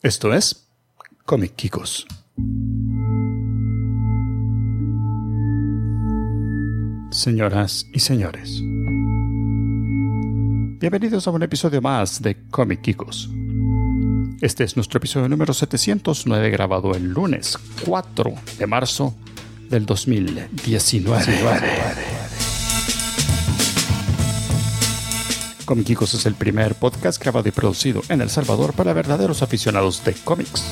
Esto es Comic Kikos. Señoras y señores, bienvenidos a un episodio más de Comic Kikos. Este es nuestro episodio número 709, grabado el lunes 4 de marzo del 2019. Comic Kikos es el primer podcast grabado y producido en El Salvador para verdaderos aficionados de cómics.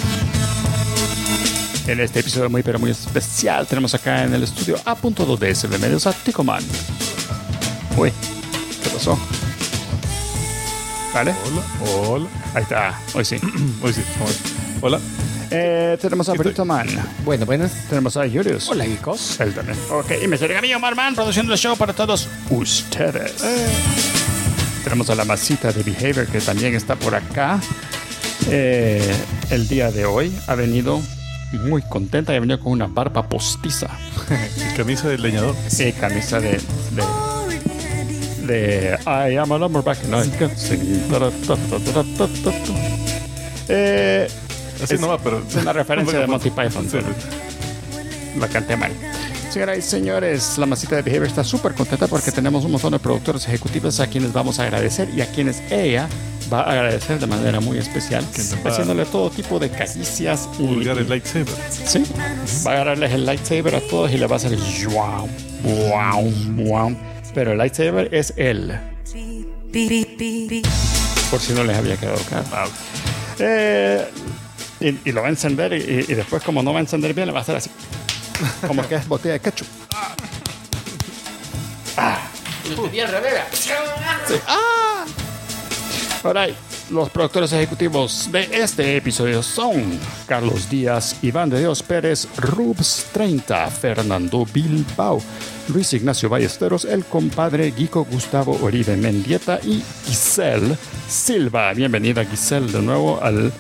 En este episodio muy especial tenemos acá en el estudio A.2 de SB Medios a Ticoman. Uy, ¿qué pasó? ¿Vale? Hola. Ahí está, hoy sí. Hola. Tenemos a Brito Man. Buenas. Tenemos a Julius. Hola, Geekos. Él también. Ok, y Mr. Camillo Marman produciendo el show para todos ustedes. Tenemos a la masita de Behavior que también está por acá. El día de hoy ha venido muy contenta y ha venido con una barba postiza. Y camisa de leñador. Sí, camisa de I am a lumberback and I can sing. Así no va, pero... Es una referencia de Monty Python. Sí. La canté mal. Señoras y señores, la masita de Behavior está súper contenta porque tenemos un montón de productores ejecutivos a quienes vamos a agradecer y a quienes ella va a agradecer de manera muy especial, haciéndole todo tipo de caricias y Pulgar el lightsaber. sí, va a agarrarles el lightsaber a todos y le va a hacer wow, wow, wow. Pero el lightsaber es él, por si no les había quedado claro. Y lo va a encender y después, como no va a encender bien, le va a hacer así como que es botella de ketchup. Alright, los productores ejecutivos de este episodio son Carlos Díaz, Iván de Dios Pérez, Rubs 30, Fernando Bilbao, Luis Ignacio Ballesteros, el compadre Guico Gustavo Oribe Mendieta y Giselle Silva. Bienvenida, Giselle, de nuevo al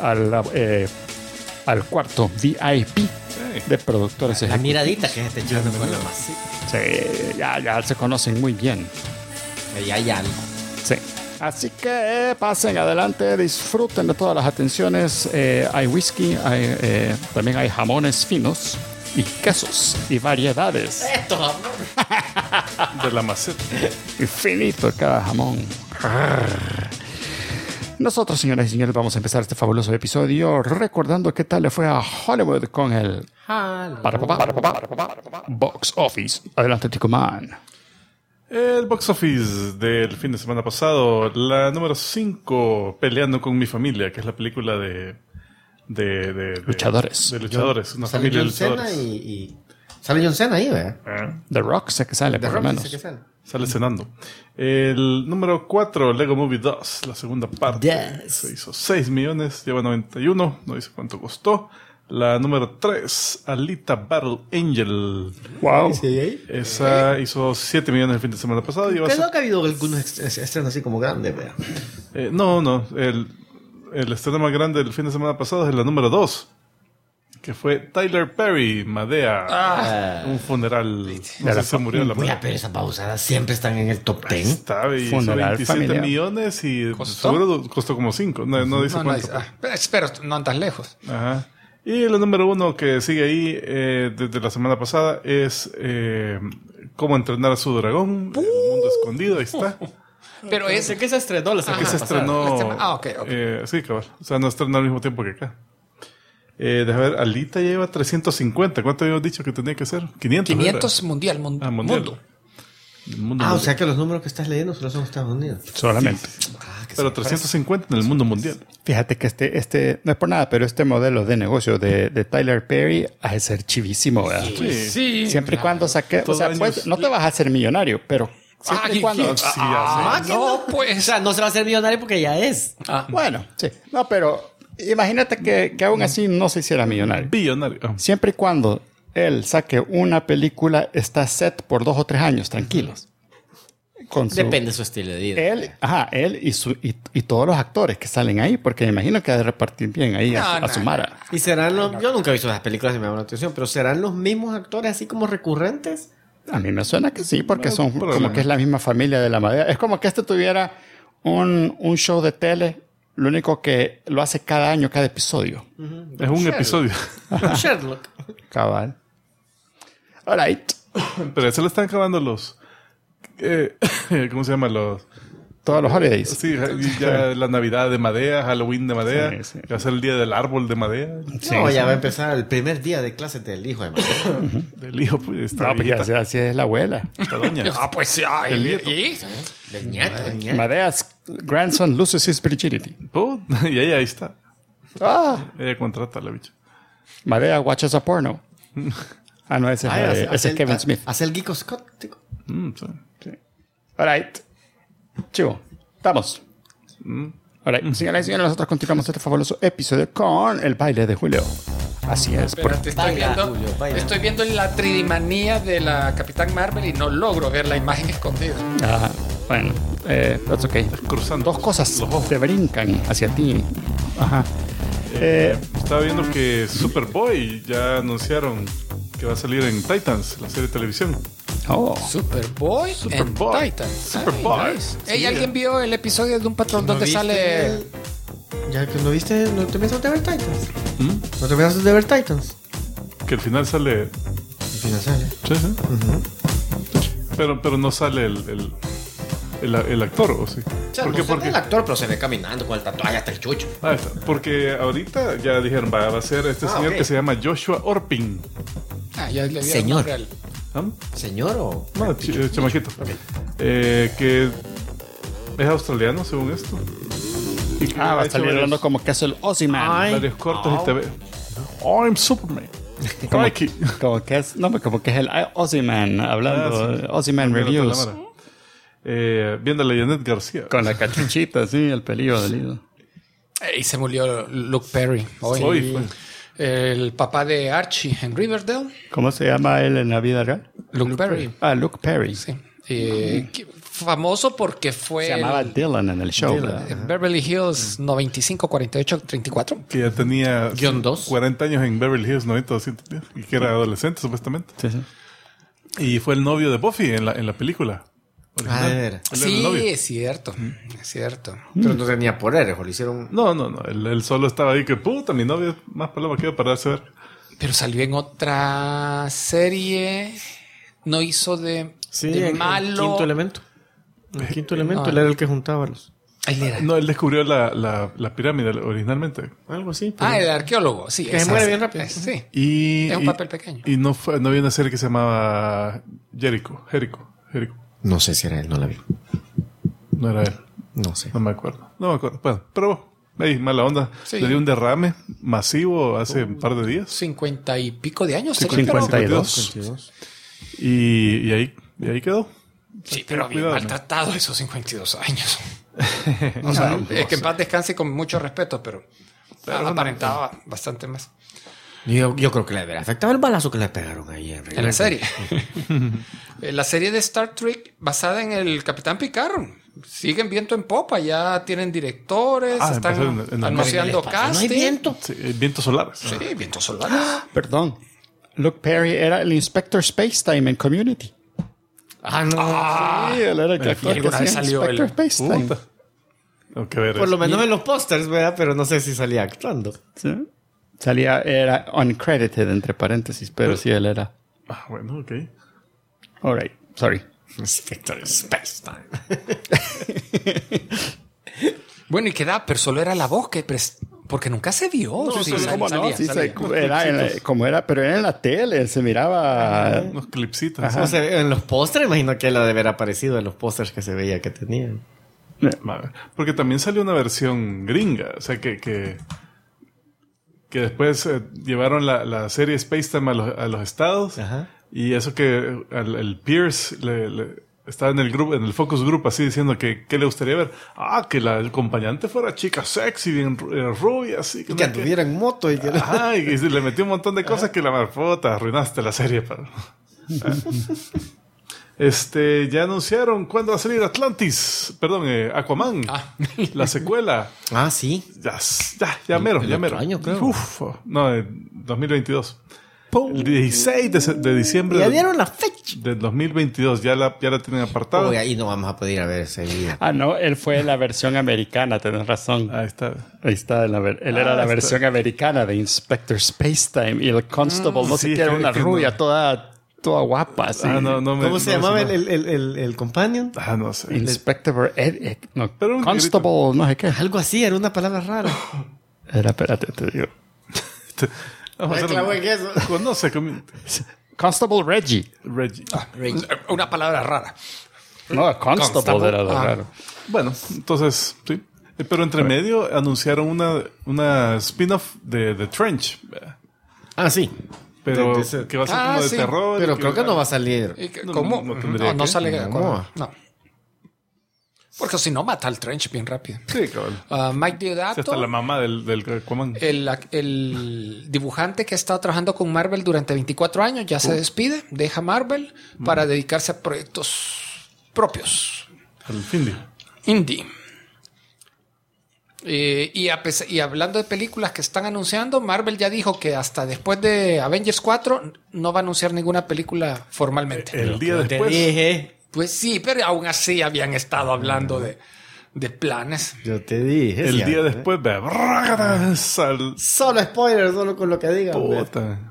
cuarto VIP de productores ejecutivos. La miradita que es este chico. Sí, ya se conocen muy bien. Ya hay algo. Sí. Así que pasen adelante, disfruten de todas las atenciones. Hay whisky, también hay jamones finos y quesos y variedades. Esto, amor. De la maceta. Infinito cada jamón. Nosotros, señoras y señores, vamos a empezar este fabuloso episodio recordando qué tal le fue a Hollywood con el Box Office. Adelante, Tico Man. El box office del fin de semana pasado, la número 5, Peleando con mi familia, que es la película de Luchadores. De luchadores, una Sale familia de John Cena luchadores. y sale John Cena ahí, ¿verdad? The Rock sé que sale, por lo menos. Dice que sale. Sale cenando. El número 4, Lego Movie 2, la segunda parte. Yes. Se hizo 6 millones, lleva 91, no dice cuánto costó. La número 3, Alita Battle Angel. Wow. Esa hizo 7 millones el fin de semana pasado. Y va a Creo ser- que ha habido algunos estrenos así como grandes, ¿verdad? No. El estreno más grande del fin de semana pasado es la número 2. Que fue Tyler Perry, Madea. Un funeral. No sé si se murió la Voy a madre. ver esas pausadas. Siempre están en el top 10. Está, y hizo Funeral 27 familiar. millones y ¿Costó? seguro costó como 5. No dice cuánto. Pero no andas lejos. Ajá. Y la número 1 que sigue ahí desde la semana pasada es Cómo entrenar a su dragón. El mundo escondido, ahí está. Pero es ¿De qué se estrenó la semana Que se pasada? estrenó. ok. Sí, cabal. O sea, no estrenó al mismo tiempo que acá. Deja ver, Alita lleva 350. ¿Cuánto habíamos dicho que tenía que ser? 500. 500 mundial. Mundial. Mundo. El mundo O mundial. sea que los números que estás leyendo solo son Estados Unidos. Solamente. Pero 350 en el mundo mundial. Fíjate que este no es por nada, pero este modelo de negocio de Tyler Perry ha de ser chivísimo, ¿verdad? Sí. Siempre y cuando saque, o Todos sea, años. pues, no te vas a hacer millonario, pero siempre y Ay, cuando, ¿quién? Sí, ya sé. No, O pues. sea, no se va a hacer millonario porque ya es. bueno, sí, no, pero imagínate que aún así no se hiciera millonario. Billonario. Siempre y cuando él saque una película, está set por 2 o 3 años, tranquilos. Con su- Depende de su estilo de vida. Él y todos los actores que salen ahí, porque me imagino que ha de repartir bien ahí a No, su no, Mara. Y serán los... Yo nunca he visto esas películas y me llaman la atención, pero ¿serán los mismos actores así como recurrentes? A mí me suena que sí, porque son problema. como que es la misma familia de la madera. Es como que tuviera un show de tele Lo único que lo hace cada año, cada episodio. Es un episodio. Sherlock. Cabal. All right. Pero eso le están acabando los... ¿cómo se llama? Todos los holidays. Sí, ya la Navidad de Madea, Halloween de Madea. Sí, sí. Va a ser el día del árbol de Madea. No, ya va a empezar el primer día de clases del hijo de Madea. Del hijo, pues, está No, porque viejita, así es la abuela. esta doña. Ah, pues sí. El nieto. Del nieto, del nieto. Madea's grandson loses his virginity. Oh, y ella ahí está. Ah. Ella contrata a la bicha. Madea watches a porno. Ah, no, ese es Kevin Smith. Hace el Geeko Scott. Sí. Sí. All right. Chivo. Estamos. All right. Señoras y señores, nosotros continuamos este fabuloso episodio con el baile de Julio. Así es. Espérate, Baila, Julio, baila. estoy viendo la tridimanía de la Capitán Marvel y no logro ver la imagen escondida. Ah, bueno. That's okay. Cruzando. Dos cosas Los ojos. te brincan hacia ti. Ajá. Estaba viendo que Superboy ya anunciaron que va a salir en Titans, la serie de televisión. Oh. Superboy, Superboy. en Titans. Superboy. Ay, nice. Ey, ¿alguien vio el episodio de un patrón donde sale... ¿Ya que no viste? ¿No te piensas de ver Titans? ¿No te piensas de ver Titans? Que al final sale... Al final sale. Sí, sí. Pero no sale el actor, ¿o sí? O sea, ¿Por no qué? se ve Porque, el actor, pero se ve caminando con el tatuaje hasta el chucho. ah, está. Porque ahorita ya dijeron, va a ser este señor ok. que se llama Joshua Orping. Ah, ya le dieron Señor. nombre al- ¿Ah? ¿Señor o...? No, chamaquito. Que es australiano, según esto. Y que Ah, va ha a hecho salir varios- hablando como que es el Ozyman. varios cortos y TV. I'm Superman. Como, Crikey. como que es, no, como que es el Ozyman hablando. Ah, sí. Ozyman Cambiando Reviews. la cámara. Viéndole a Janet García. Con la cachuchita, sí, el pelillo del ido. Y se murió Luke Perry. Hoy fue. El papá de Archie en Riverdale. ¿Cómo se llama él en la vida real? Luke Perry. Ah, Luke Perry. Sí. Famoso porque fue Se llamaba Dylan en el show. ¿verdad? en Beverly Hills 95 48 34. Que ya tenía Guión 2. 40 años en Beverly Hills 90-210 y que era adolescente supuestamente. Sí, sí. Y fue el novio de Buffy en la película. original. A ver. Él era el Sí, novio. es cierto. Es cierto. Pero no tenía poderes, o le hicieron... No. Él solo estaba ahí que puta, mi novio es más paloma que yo para darse ver. Pero salió en otra serie. No hizo de el malo. quinto elemento. El quinto elemento, no. él era el que juntaba los... Él era. No, él descubrió la pirámide originalmente. Algo así. pero- Ah, el arqueólogo. Sí. Que se esa muere sí. bien rápido. Sí. Y, Es un papel pequeño. Y no había una serie que se llamaba Jericho. No sé si era él, no la vi. No era él. No sé. No me acuerdo. Bueno, pero ahí, mala onda. Sí. Le dio un derrame masivo hace un par de días. 50 y pico de años. 52. 52. Y ahí quedó. Sí, pero bien Cuidado, ¿no? maltratado esos 52 años. O sea, es que en paz descanse con mucho respeto, pero aparentaba bastante más. Yo creo que le debería afectaba el balazo que le pegaron ahí en En la serie. La serie de Star Trek basada en el Capitán Picard. Siguen viento en popa, ya tienen directores, están empezaron en el anunciando No hay casting. viento. Sí, vientos solares. Sí, vientos solares. Perdón. Luke Perry era el Inspector Spacetime en Community. Ah, no. Sí, él era el que y actor que alguna vez hacía salió Inspector el- Spacetime. Puta. Tengo que ver Por lo eso. menos en los pósters, ¿verdad? Pero no sé si salía actuando. Sí. Salía, era uncredited, entre paréntesis, pero sí, él era. Ah, bueno, ok. All right, sorry. Inspector Space Time. Bueno, y queda, pero solo era la voz que porque nunca se vio. Sí, Sí, ¿cómo no? salía, Sí, salía. como era, pero era en la tele, se miraba. Unos clipsitos. Ajá. O sea, en los pósters, imagino que él ha de haber aparecido en los pósters que se veía que tenían. Madre. Porque también salió una versión gringa. O sea, que después llevaron la serie Space Time a los estados. Ajá. Y eso que el Pierce estaba en el grupo, en el focus group, así diciendo que le gustaría ver. Que el acompañante fuera chica sexy, bien rubia, así. Y que anduviera en moto y que... Ajá, y le metió un montón de cosas que la marfota, arruinaste la serie. Ya anunciaron cuándo va a salir Atlantis. Perdón, Aquaman. La secuela. Ah, sí. Ya mero, el ya otro mero. año, creo. Uf, no, 2022. El 16 de diciembre Ya dieron la fecha. del 2022. Ya la tienen apartada. Uy, ahí no vamos a poder ir a ver ese día. Ah, no, él fue la versión americana, tenés razón. Ahí está. Ahí está, él era la versión americana de Inspector Spacetime y el Constable, no sé sí, qué, era una que rubia no. toda guapa. Así. ¿Cómo se llamaba el companion? No sé. Inspector, no, Pero un Constable, no sé qué. Algo así, era una palabra rara. Era, espérate, te digo. Vamos a hacer clavo en eso. Conoce Constable Reggie. Reggie. Una palabra rara. No, Constable era lo raro. Bueno, entonces, sí. Pero entre medio anunciaron una spin-off de The Trench. Ah, sí. Pero De ese- que va a ser como de sí. terror. Pero creo que no va a salir. ¿Cómo? no tendría No que. sale No. No. Porque si no, mata al Trench bien rápido. Sí, cabrón. Mike Sí, Diodato, hasta la mamá del Aquaman. el dibujante que ha estado trabajando con Marvel durante 24 años, ya se despide, deja Marvel para dedicarse a proyectos propios, El Findy. indie. Y hablando de películas que están anunciando, Marvel ya dijo que hasta después de Avengers 4 no va a anunciar ninguna película formalmente. El día Te después. dije. Pues sí, pero aún así habían estado hablando de planes. Yo te dije. El sí, día ¿eh? después. Vea, Solo spoilers, solo con lo que digan. puta.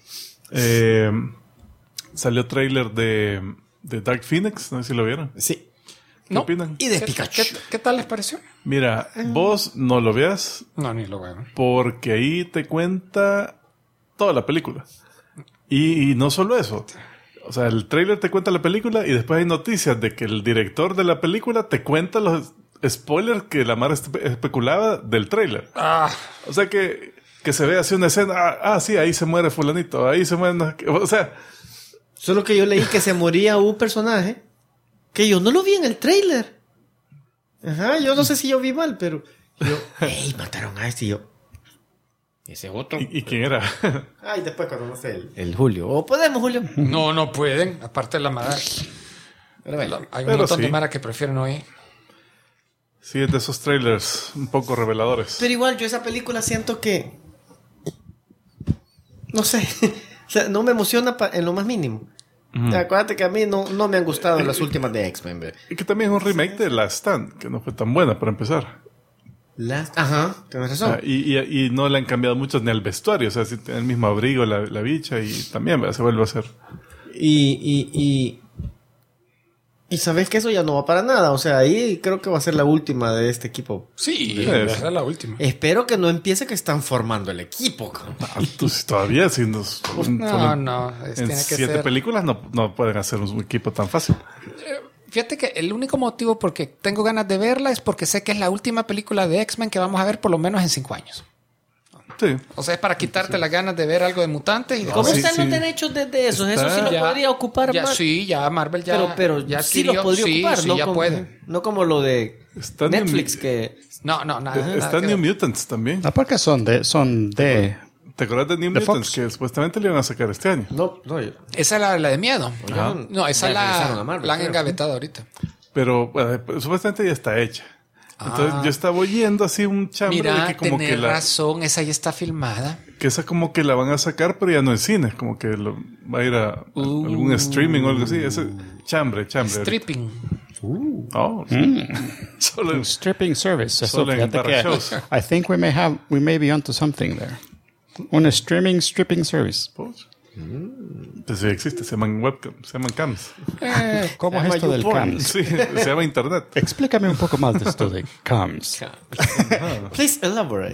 Salió trailer de Dark Phoenix. No sé si lo vieron. Sí. ¿Qué ¿No? opinan? Y de ¿Qué, Pikachu. qué tal les pareció? Mira, vos no lo veas No, ni lo veo. porque ahí te cuenta toda la película. Y no solo eso. O sea, el trailer te cuenta la película y después hay noticias de que el director de la película te cuenta los spoilers que la Mara especulaba del trailer. O sea que se ve así una escena. Sí, ahí se muere fulanito. Ahí se muere. O sea, Solo que yo leí que se moría un personaje que yo no lo vi en el trailer. Ajá, yo no sé si yo vi mal, pero yo, ¡ey! Mataron a este y yo. Ese otro. ¿y quién era? Ay, después cuando no sé el Julio. ¿O podemos, Julio? No pueden. Aparte de la Mara. Pero bueno. Hay un Pero montón sí. de Mara que prefieren oír. Sí, es de esos trailers un poco reveladores. Pero igual, yo esa película siento que. No sé. O sea, no me emociona en lo más mínimo. Acuérdate que a mí no me han gustado las últimas de X-Men. Ve. Y que también es un remake de Last Stand, que no fue tan buena para empezar. Ajá, tienes razón. Y no le han cambiado mucho ni al vestuario. O sea, si tiene el mismo abrigo la bicha y también se vuelve a hacer. Y sabes que eso ya no va para nada. O sea, ahí creo que va a ser la última de este equipo. Sí, Es. esa es la última. Espero que no empiece que están formando el equipo. cabrón. Pues todavía siendo No. en Tiene que 7 ser. películas no pueden hacer un equipo tan fácil. Fíjate que el único motivo por que tengo ganas de verla es porque sé que es la última película de X-Men que vamos a ver por lo menos en 5 años. Sí. O sea, es para quitarte las ganas de ver algo de mutantes. Y de ¿Cómo sí, están sí. los derechos de esos? Eso sí lo Ya- podría ocupar ya, más. sí, ya Marvel ya. Pero ya sí adquirió. lo podría Sí, ocupar, sí, ¿no? ya Como- puede. No como lo de Está Netflix, New, No, nada. está nada que New ver. Mutants también. No, porque son de ¿Te acuerdas de New de Mutants? Fox. Que supuestamente le iban a sacar este año. No, Esa es la de miedo. Ajá. No, esa Ya regresaron a la Marvel, han creo. engavetado ahorita. Pero bueno, supuestamente ya está hecha. Entonces yo estaba oyendo así un chambre de Mira, que como que tenés razón, esa ya está filmada. que esa como que la van a sacar, pero ya no en cine, como que va a ir a algún streaming o algo así. Ese chambre. Stripping. Oh, solo en- stripping service. Eso, Solo en fíjate para que shows. I think we may be onto something there. Un stripping service. pues sí existe, se llaman webcam, se llaman cams. ¿Cómo Se es llama esto del YouPorn. CAMS? Sí, se llama internet. Explícame un poco más de esto de CAMS. Please elaborate.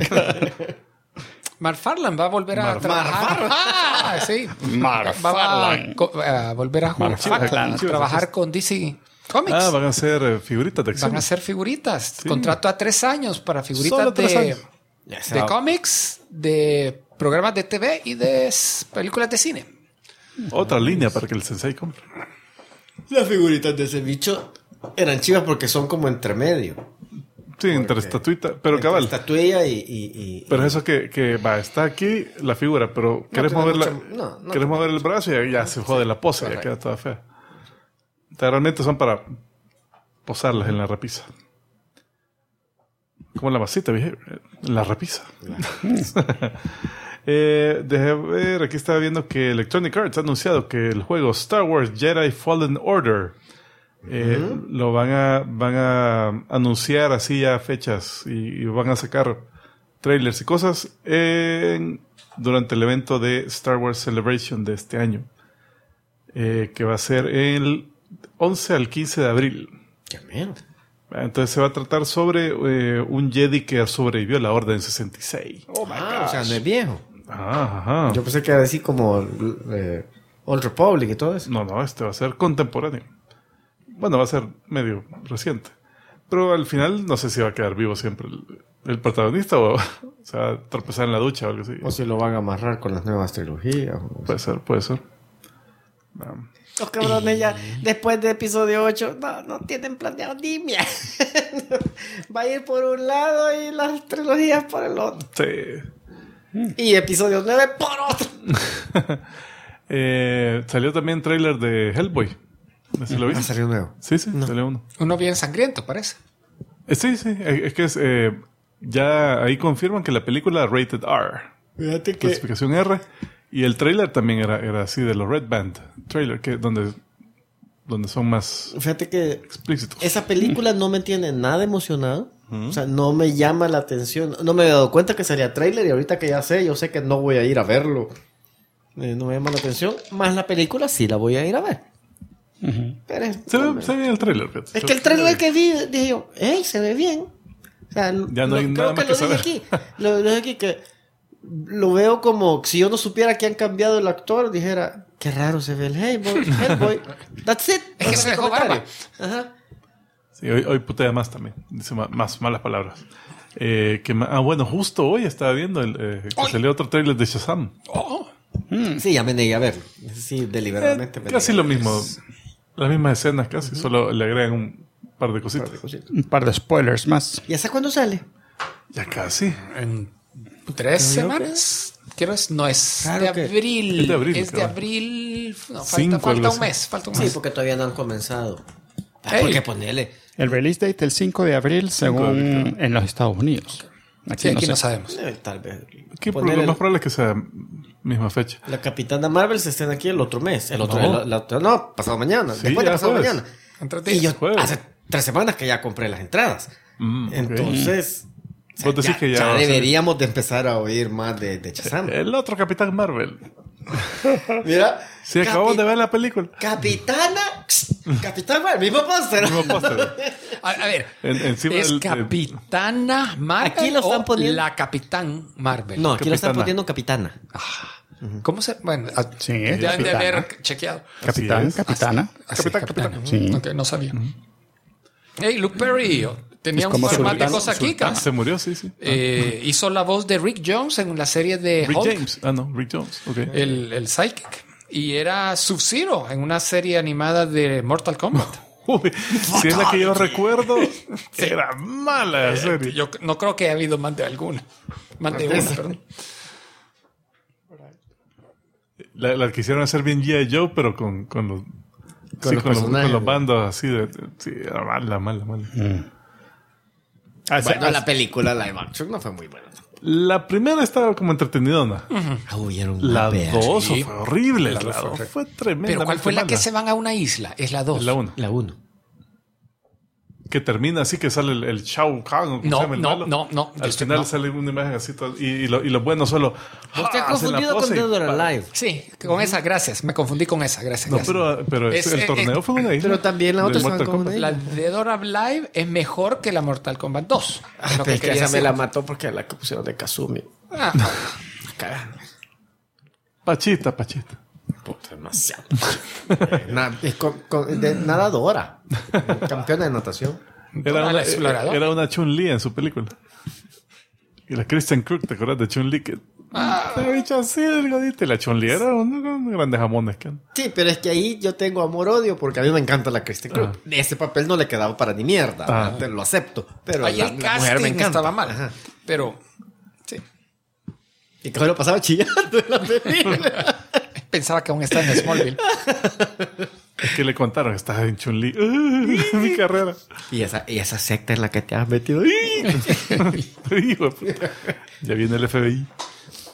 McFarlane va a volver a trabajar. Sí. McFarlane. Va a volver a jugar. McFarlane. A trabajar con DC Comics. Van a ser figuritas de acción. Van a hacer figuritas. Contrato a 3 años para figuritas Solo 3 años. de cómics, de programas de TV y de películas de cine. Otra línea para que el sensei compre. Las figuritas de ese bicho eran chivas porque son como entre medio. Sí, entre estatuita, pero cabal. Estatuilla y Pero eso que va, está aquí la figura, pero querés te da mover mucha- no querés mover el brazo y ya se jode la pose, ya queda toda fea. O sea, realmente son para posarlas en la repisa. Como la masita, ¿viste? En la repisa. Deje ver, aquí estaba viendo que Electronic Arts ha anunciado que el juego Star Wars Jedi Fallen Order lo van a anunciar así ya fechas y van a sacar trailers y cosas durante el evento de Star Wars Celebration de este año, que va a ser el 11 al 15 de abril. ¡Qué mierda! Entonces se va a tratar sobre un Jedi que sobrevivió a la Orden 66. Oh my God. O sea, no es viejo. Ajá. Yo pensé que era así como Old Republic y todo eso. No, este va a ser contemporáneo. Bueno, va a ser medio reciente. Pero al final no sé si va a quedar vivo siempre el protagonista o se va a tropezar en la ducha o algo así. O si lo van a amarrar con las nuevas trilogías. Puede ser. Los cabrones ya, después de episodio 8, no tienen planeado ni mierda. Va a ir por un lado y las trilogías por el otro. Sí. Y episodio 9 por otro. Salió también trailer de Hellboy. No sé si lo viste. Salió nuevo. Sí, salió uno. Uno bien sangriento, parece. Sí. Es que es... ya ahí confirman que la película rated R. Fíjate que Clasificación R. Y el trailer también era así de los Red Band trailer, que donde son más Fíjate que explícitos. esa película no me tiene nada emocionado. O sea, no me llama la atención. No me había dado cuenta que sería trailer y ahorita que ya sé, yo sé que no voy a ir a verlo. No me llama la atención. Más la película sí la voy a ir a ver. Pero Se ve el trailer. es que el trailer que vi, dije yo, ¡ey! Se ve bien. O sea, ya no hay nada más que saber. Lo dije aquí que lo veo como si yo no supiera que han cambiado el actor, dijera, qué raro se ve el Hellboy. That's it. Es que se dejó barba. Ajá. Sí, hoy putea más también. Dice más malas palabras. Bueno, justo hoy estaba viendo que salió otro trailer de Shazam. Sí, ya me negué a verlo. Sí, deliberadamente. Casi lo mismo. Las mismas escenas casi. Solo le agregan un par de cositas. Un par de spoilers más. ¿Y hasta cuándo sale? Ya casi. En 3 semanas. No es Claro de abril. Es de abril, Es de claro. abril. No, Cinco, falta algo un así. mes. Falta un Sí, mes. porque todavía no han comenzado. Ey. ¿Por qué ponerle? El release date el 5 de abril según en los Estados Unidos. Sí, aquí no sé. sabemos. Tal vez. Aquí Ponerle lo más probable es que sea misma fecha. la Capitana Marvel se estén aquí el otro mes. No. No, pasado mañana. Sí, después de ya pasado jueves. mañana. Entre Y yo jueves. hace 3 semanas que ya compré las entradas. Ok. Entonces, o sea, Vos decís que ya va a ser- deberíamos de empezar a oír más de Shazam. El otro Capitán Marvel. Mira. Sí, acabamos de ver la película. Capitán Marvel, mismo póster. Mismo póster. A ver, Encima ¿es del- Capitana Marvel Aquí lo están o poniendo- la Capitán Marvel? No, aquí lo están Capitana. poniendo Capitana. ¿Cómo se...? Bueno, Sí, ya han de Capitana. haber chequeado. Capitán, es. capitana. Capitán. Sí. Ok, no sabía. Hey, Luke Perry tenía Es un como par más de Sultán. cosas aquí, cara. Se murió, sí. Hizo la voz de Rick Jones en la serie de Rick Hulk, James. Rick Jones. Ok. el Psychic. Y era Sub-Zero en una serie animada de Mortal Kombat. Uy, si es la que yo recuerdo, era mala la serie. Yo no creo que haya habido más de alguna. Más de una, perdón. La quisieron hacer bien G.I. Joe, pero con los... Con los personajes. con los bandos así de... Sí, era mala. Bueno, la película live action no fue muy buena. La primera estaba como entretenidona. Hubieron La una 2 Sí. fue horrible. La La dos fue 2 fue tremenda. Pero ¿cuál fue la que se van a una isla? Es la 2. La 1. La 1. Que termina así, que sale el Shao Kahn. ¿o cómo No, se llama el no, malo? no, no. Al Esto final no. sale una imagen así. Y los buenos solo... Usted ha hacen la confundido con pose y Dead or pa- Alive. Sí, con esa, gracias. Me confundí con esa, gracias. No, gracias. pero el torneo fue una isla. Pero también la Del otra se Mortal van con Kombat. una La de Dora Live es mejor que la Mortal Kombat 2. Es lo Pero es que quería esa me decir. la mató porque la que pusieron de Kazumi. Ah, Cagada. Pachita. Puta, demasiado. Nadadora. Campeona de natación. Dora la exploradora. Era una Chun-Li en su película. Y la Kristen Krug, ¿te acuerdas de Chun-Li? Que se bicho así delgadita. Y la Chun-Li era unos grandes jamones. Sí, pero es que ahí yo tengo amor-odio porque a mí me encanta la Kristen Krug. Ese papel no le quedaba para ni mierda. Ah. Te lo acepto. Pero ahí la el mujer me casting encanta. estaba mal. Ajá. Pero, sí. Y que lo pasaba chillando en la película. Pensaba que aún estaba en Smallville. Es que le contaron, estás en Chun-Li. Mi carrera. y esa secta en la que te has metido. Hijo de puta. Ya viene el FBI.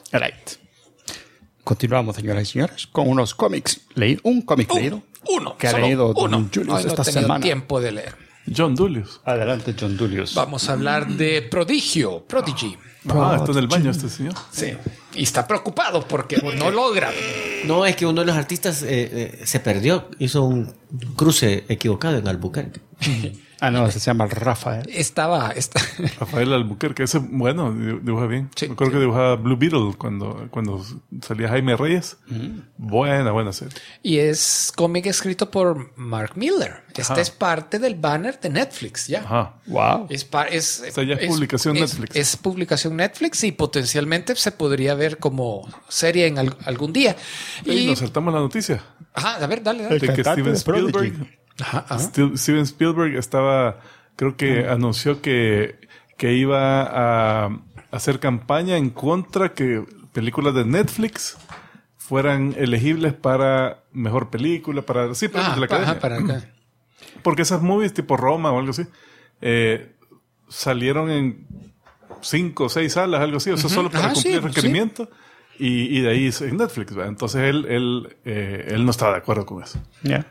Right. Continuamos, señoras y señores, con unos cómics. Un cómic leído. Uno. Que ha solo leído uno. Don Julius Hoy no esta he tenido semana. tiempo de leer. John Dullius. Adelante, John Dullius. Vamos a hablar de Prodigio. Prodigy. Está en el baño este señor. Sí. Y está preocupado porque no logra. No, es que uno de los artistas se perdió. Hizo un cruce equivocado en Albuquerque. No, ese se llama Rafael. Está Rafael Albuquerque. Ese, bueno, dibuja bien. Sí, Me acuerdo sí. que dibujaba Blue Beetle cuando salía Jaime Reyes. Buena serie. Y es cómic escrito por Mark Miller. Este es parte del banner de Netflix, ya. Ajá. Wow. O sea, ya es publicación Netflix. Es publicación Netflix y potencialmente se podría ver como serie en algún día. Y nos saltamos la noticia Ajá, a ver, dale. El de que cantante Steven de Prodigy. Spielberg... Ajá. Steven Spielberg creo que anunció que iba a hacer campaña en contra que películas de Netflix fueran elegibles para mejor película, para premios de la academia. para acá. Porque esas movies tipo Roma o algo así salieron en 5 o 6 salas, algo así, o sea, solo para cumplir el requerimiento. Y de ahí en Netflix, ¿verdad? Entonces él no estaba de acuerdo con eso. Yeah.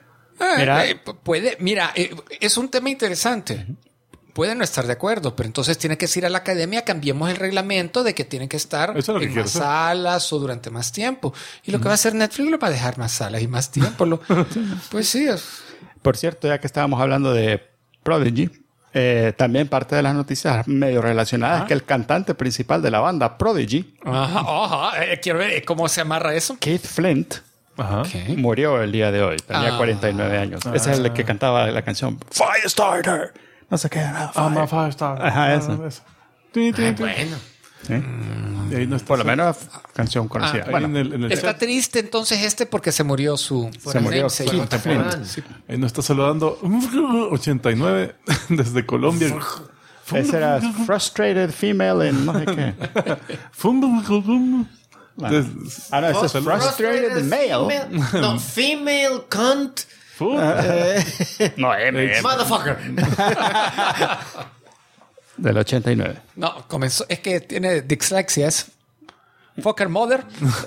Es un tema interesante. Puede no estar de acuerdo, pero entonces tiene que ir a la academia, cambiemos el reglamento de que tienen que estar Eso es lo que en quiero más hacer. salas o durante más tiempo. Y lo que va a hacer Netflix lo va a dejar más salas y más tiempo. Pues sí. Por cierto, ya que estábamos hablando de Prodigy, también parte de las noticias medio relacionadas es que el cantante principal de la banda, Prodigy, Quiero ver cómo se amarra eso. Keith Flint, Ajá. Ok. murió el día de hoy. Tenía 49 años. Ese es el que cantaba la canción Firestarter. No sé qué. My Firestar. Ajá, eso. Bueno. ¿Sí? Y ahí no está Por lo menos canción conocida. ahí Bueno, en el Está chat. triste entonces porque se murió su murió namesake. Keith Flint. Ahí nos está saludando 89 desde Colombia. ese era Frustrated Female en no sé qué. No, ese es Frustrated Male. No, female cunt. No, Motherfucker. del 89. No, comenzó. Es que tiene dislexia. Es fucker mother.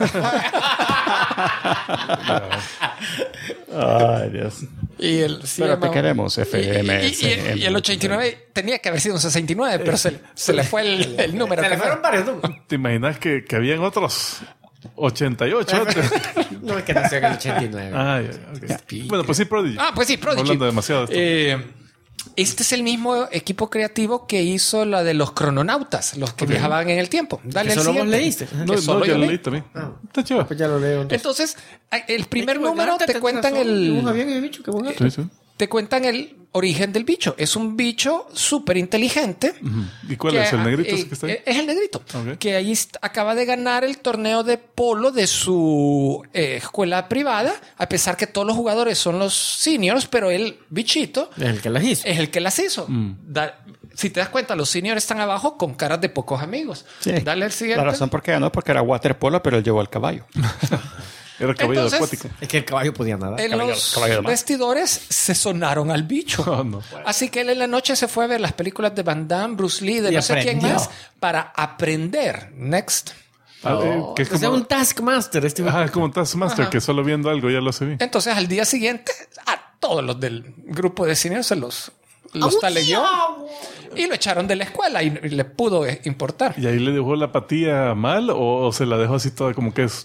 Ay, Dios. Y el Pero te queremos, FM. Y el 89 tenía que haber sido un 69, pero se le fue el número. Se le fueron varios números. ¿Te imaginas que habían otros 88 antes? No, es que nació en el 89. Ok. Bueno, pues sí, Prodigy. Pues sí, Prodigy. Hablando demasiado de esto. Este es el mismo equipo creativo que hizo la de los crononautas, los que viajaban en el tiempo. Dale ¿Que el solo vos siguiente. leíste? No, solo ya yo lo leí. leí también. Está chido. Pues ya lo leo. Entonces, el primer número te cuentan Dibuja bien el bicho, qué buen arte. Sí, sí. te cuentan el origen del bicho. Es un bicho súper inteligente. ¿Y cuál es el negrito ese que está ahí? Es el negrito. Ok. Que ahí acaba de ganar el torneo de polo de su escuela privada, a pesar que todos los jugadores son los seniors, pero el bichito Es el que las hizo. es el que las hizo. Si te das cuenta, los seniors están abajo con caras de pocos amigos. Sí. Dale el siguiente. La razón por qué ganó es porque era waterpolo, pero él llevó el caballo. Era caballo Entonces, acuático. Es que el caballo podía nadar. En Caballo los de mar. vestidores se sonaron al bicho. Oh, no. Así que él en la noche se fue a ver las películas de Van Damme, Bruce Lee, de Y no sé quién aprendió. más, para aprender. Next. Que es O sea, como, un Taskmaster. es como un Taskmaster que solo viendo algo ya lo hace bien. Entonces al día siguiente a todos los del grupo de seniors se los talegueó y lo echaron de la escuela y le pudo importar. ¿Y ahí le dejó la patilla mal o se la dejó así toda como que es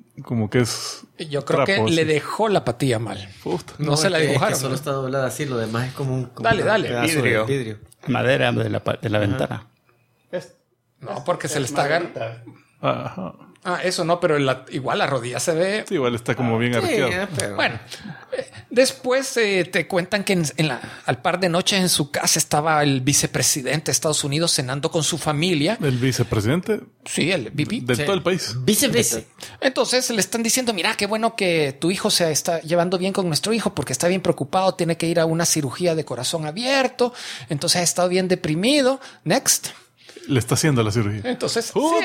Yo creo trapo, que le sí? dejó la patilla mal. Puta. No se la es que dibujaron. solo está doblada así, lo demás es como un Dale, un dale, pedazo de vidrio. Madera de la ventana. No, porque se le está ganando. Ajá. Eso no, pero igual la rodilla se ve. Sí, igual está como bien Sí, arqueado. pero... Bueno, después te cuentan que al par de noches en su casa estaba el vicepresidente de Estados Unidos cenando con su familia. El vicepresidente Sí, el VP. de todo el país. Vice. Entonces le están diciendo, mira, qué bueno que tu hijo se está llevando bien con nuestro hijo porque está bien preocupado, tiene que ir a una cirugía de corazón abierto, entonces ha estado bien deprimido. Next. Le está haciendo la cirugía. Entonces, Put.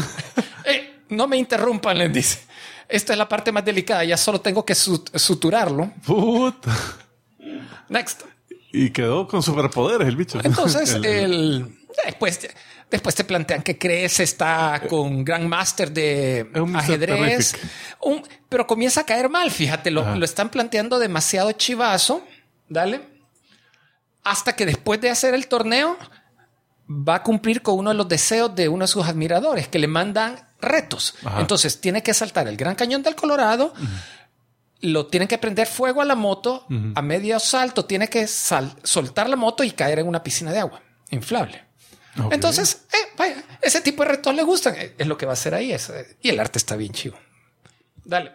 no me interrumpan, les dice. Esta es la parte más delicada, ya solo tengo que suturarlo. Puta. Next. Y quedó con superpoderes el bicho. Entonces, después Después te plantean que Cress está con Grandmaster de Es un Mr. ajedrez. Terrific. Pero comienza a caer mal, fíjate. Lo están planteando demasiado chivazo. Dale. Hasta que después de hacer el torneo, va a cumplir con uno de los deseos de uno de sus admiradores, que le mandan retos. Ajá. Entonces, tiene que saltar el Gran Cañón del Colorado. Lo tienen que prender fuego a la moto. A medio salto tiene que soltar la moto y caer en una piscina de agua inflable. Ok. Entonces, vaya, ese tipo de retos le gustan. Es lo que va a hacer ahí. Y el arte está bien chivo. Dale.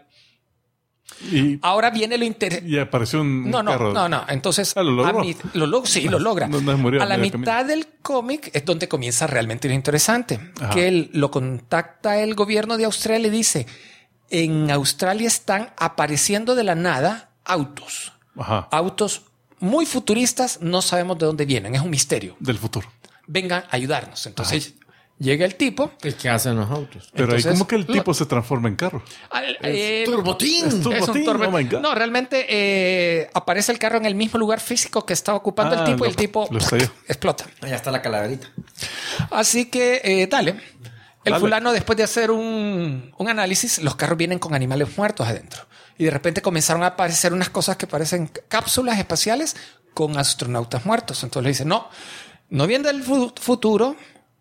Y Ahora viene lo interesante. y apareció un carro. No. Entonces, ¿lo logró? Sí, lo logra. No se murió a la medio mitad del cómic es donde comienza realmente lo interesante. Ajá. Que él lo contacta el gobierno de Australia y le dice: en Australia están apareciendo de la nada autos. Ajá. Autos muy futuristas, no sabemos de dónde vienen, es un misterio. Del futuro. Vengan a ayudarnos. Entonces llega el tipo. ¿Y qué hacen los autos? Pero Entonces, ahí como que el tipo se transforma en carro. ¡Turbotín! Es Es un turbotín, turbo- oh my God. No, realmente aparece el carro en el mismo lugar físico que estaba ocupando el tipo y el tipo lo estalló. explota. Allá está la calaverita. Así que dale. El Dale. fulano, después de hacer un análisis, los carros vienen con animales muertos adentro. Y de repente comenzaron a aparecer unas cosas que parecen cápsulas espaciales con astronautas muertos. Entonces le dicen: no vienen del futuro,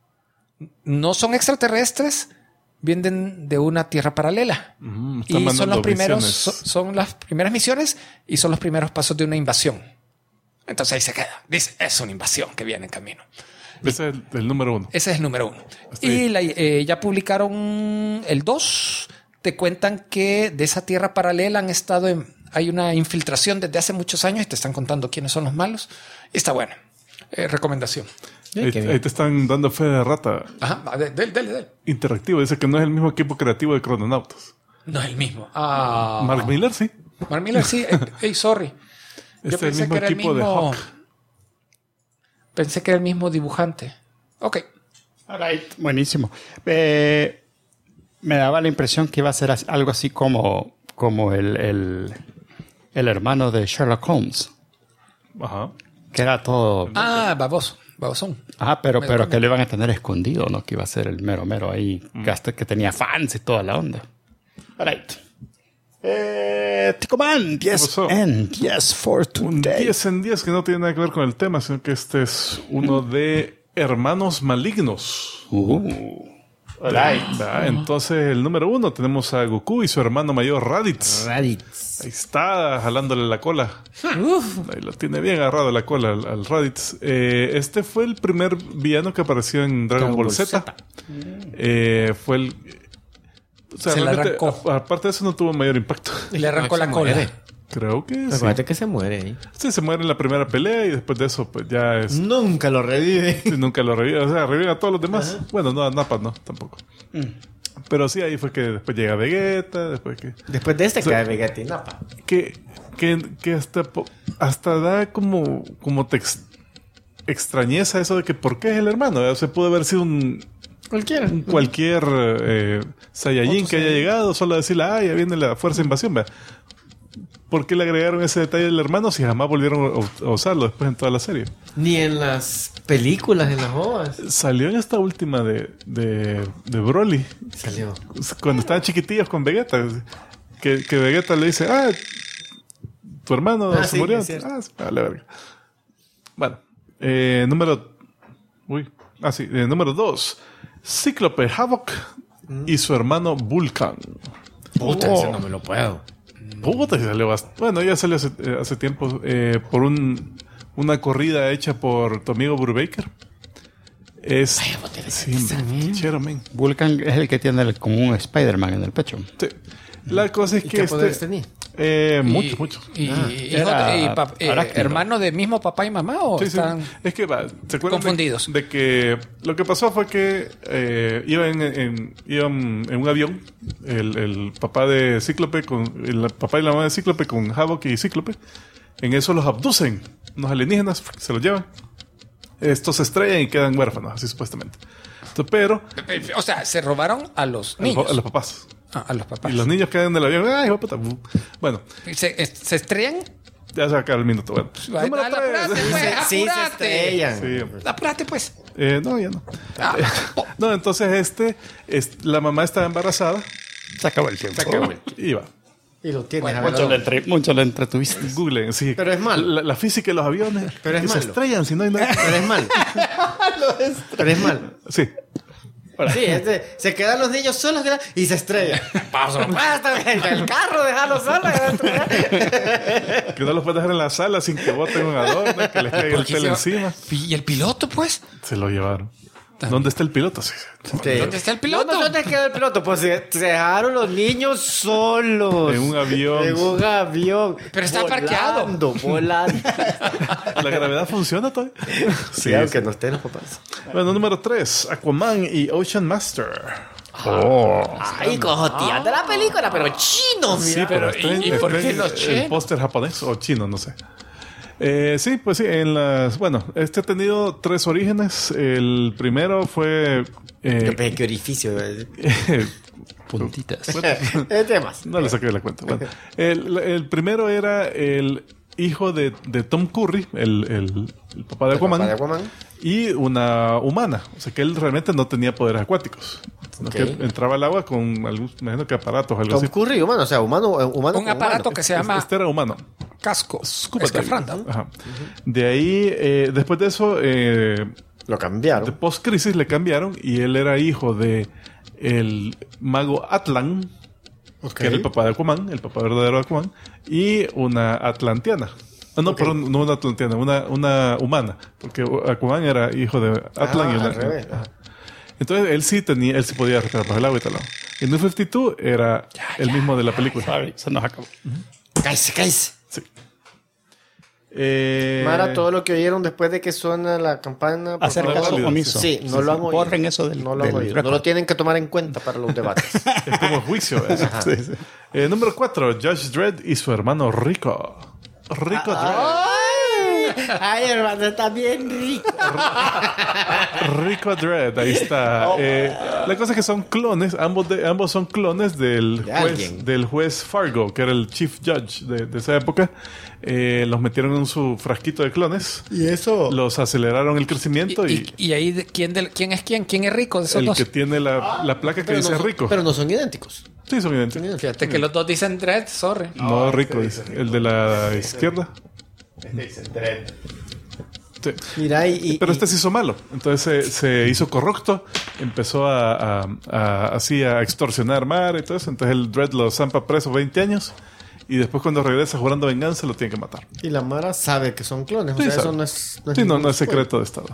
no son extraterrestres, vienen de una tierra paralela. Están Y son mandando los primeros, visiones. son las primeras misiones y son los primeros pasos de una invasión. Entonces ahí se queda. Dice: es una invasión que viene en camino. Ese es el número 1. Ese es el número 1. Hasta Y ya publicaron el 2. Te cuentan que de esa tierra paralela hay una infiltración desde hace muchos años y te están contando quiénes son los malos. Y está bueno. Recomendación. Ahí te están dando fe de rata. Ajá, dale. Interactivo. Dice que no es el mismo equipo creativo de Crononautas. No es el mismo. Ah, Mark Miller, sí. Mark Miller, sí. Hey, sorry. Yo Este es pensé el mismo que era el equipo de mismo. Hawk. Pensé que era el mismo dibujante. Ok. All right. Buenísimo. Me daba la impresión que iba a ser algo así como el hermano de Sherlock Holmes, Ajá. que era todo... Babosón. Ajá, pero que lo iban a tener escondido, ¿no? Que iba a ser el mero ahí, que tenía fans y toda la onda. All right. Ticoman, 10 pasó? and 10 for Un today. 10 en 10 que no tiene nada que ver con el tema, sino que este es uno de Hermanos Malignos. All right. ¿Verdad? Entonces, el número 1 tenemos a Goku y su hermano mayor Raditz. Raditz. Ahí está, jalándole la cola. Ahí lo tiene bien agarrado la cola al Raditz. Este fue el primer villano que apareció en Dragon Ball Z. Fue el... O sea, Se la realmente, arrancó. aparte de eso, no tuvo mayor impacto. Y le arrancó la cola. Creo que sí. Acuérdate que se muere ahí. Sí, se muere en la primera pelea y después de eso, pues ya es... Nunca lo revive. Sí, nunca lo revive. O sea, revive a todos los demás. Bueno, no, a Nappa no, tampoco. Pero sí, ahí fue que después llega Vegeta, después que... Después de este cae Vegeta y Nappa. Que hasta da como extrañeza eso de que ¿por qué es el hermano? O sea, pudo haber sido cualquier Saiyajin que haya llegado, solo decirle, ya viene la fuerza de invasión, ¿verdad? ¿Por qué le agregaron ese detalle del hermano si jamás volvieron a usarlo después en toda la serie? Ni en las películas, en las ovas. Salió en esta última de Broly, Salió. cuando estaban chiquitillos con Vegeta, que Vegeta le dice, tu hermano se sí, murió. es cierto. Vale, verga. Bueno, número 2. Cíclope Havoc y su hermano Vulcan. Puta, ese no me lo puedo. Puta, que salió bueno, ya salió hace tiempo por una corrida hecha por tu amigo Brubaker. Sí, chero, men. Vulcan es el que tiene como un Spider-Man en el pecho. Sí. La cosa es ¿Y que qué poderes tenía? mucho. Arácnido. ¿Hermano de mismo papá y mamá o Sí, sí. están Es que ¿se acuerdan confundidos? de que lo que pasó fue que iban en un avión el papá de Cíclope el papá y la mamá de Cíclope con Havoc y Cíclope. En eso los abducen unos alienígenas, se los llevan. Estos se estrellan y quedan huérfanos, así supuestamente. Entonces, pero O sea, se robaron a los niños. a los papás. A los papás. Y los niños quedan en el avión. ¡Ay, hijo de puta! Bueno, ¿Se estrellan? ya se va a acabar el minuto. Bueno, Dale, número apúrate, 3. pues, Sí, se apúrate. estrellan. Sí, hombre. Apúrate, pues. No, ya no. No, entonces la mamá estaba embarazada. Se acabó el tiempo. Y va. Y lo tienes. Bueno, a ver, mucho le entretuviste. Google, sí. Pero es malo. La física de los aviones. Pero es que se malo. estrellan si no hay nada. Pero es malo. Pero es malo. Sí. Sí, se quedan los niños solos y se estrellan. Pausa. El carro, déjalo solo. Que no los puedes dejar en la sala sin que boten un adorno, que les caiga el Porque pelo se- encima. ¿Y el piloto, pues? Se lo llevaron. ¿Dónde está el piloto? Sí. ¿Dónde está el piloto? ¿Dónde quedó el piloto? Pues se dejaron los niños solos. En un avión. En un avión. Pero está parqueado. Volando. ¿La gravedad funciona todavía? Sí, aunque no estén los papás. Bueno, número 3. Aquaman y Ocean Master. Ay, cojoteando la película, pero chino, mira. Sí, pero pero ¿y por qué los el chinos? póster japonés o chino, no sé. Sí, pues sí, bueno, este ha tenido 3 orígenes. El primero fue... Qué orificio. Puntitas. Temas. no le saqué la cuenta. Bueno, el primero era el hijo de Tom Curry, el papá de Aquaman, y una humana. O sea que él realmente no tenía poderes acuáticos. Sino Ok. que entraba al agua con algún, me imagino que aparatos o algo Tom así. Curry, humano, o sea, humano Un con aparato humano. que se llama Este era humano. casco. Scuba Escafranda. diving. Ajá. De ahí, después de eso, Lo cambiaron. de post-crisis le cambiaron y él era hijo de el mago Atlan, que era el papá de Aquaman, el papá verdadero de Aquaman, y una atlanteana. No, perdón, no una atlanteana, una humana, porque Aquaman era hijo de Atlan y una... al revés. Ajá. Entonces él sí podía respirar bajo el agua y tal. En New 52 era el mismo de la película. Sorry, se nos acabó. Cállese. Sí. Mara, todo lo que oyeron después de que suena la campana. por Hacer favor. caso omiso. Sí, no lo han oído. Borren eso del No lo han del oído. récord. No lo tienen que tomar en cuenta para los debates. Es como juicio. eso. Sí, sí. Número 4, Judge Dredd y su hermano Rico. Rico Ay, hermano, está bien rico. Dredd. Rico Dredd, ahí está. La cosa es que son clones, ambos son clones del alguien. juez Fargo, que era el chief judge de esa época. Los metieron en su frasquito de clones. Y eso. Los aceleraron el crecimiento Y ahí, ¿quién es quién? ¿Quién es rico de esos el dos? que tiene la placa que dice Rico. Pero no son idénticos. Sí, son idénticos. Fíjate que los dos dicen Dread, sorry. No, Rico, dice. El de la izquierda. Sí. Mira, Pero este se hizo malo. Entonces se hizo corrupto. Empezó así a extorsionar mar y todo eso. Entonces el Dredd lo zampa preso 20 años. Y después cuando regresa jurando venganza lo tiene que matar. y la Mara sabe que son clones. Sí, o sea, sabe. eso no es. Sí, no ningún es secreto de Estado.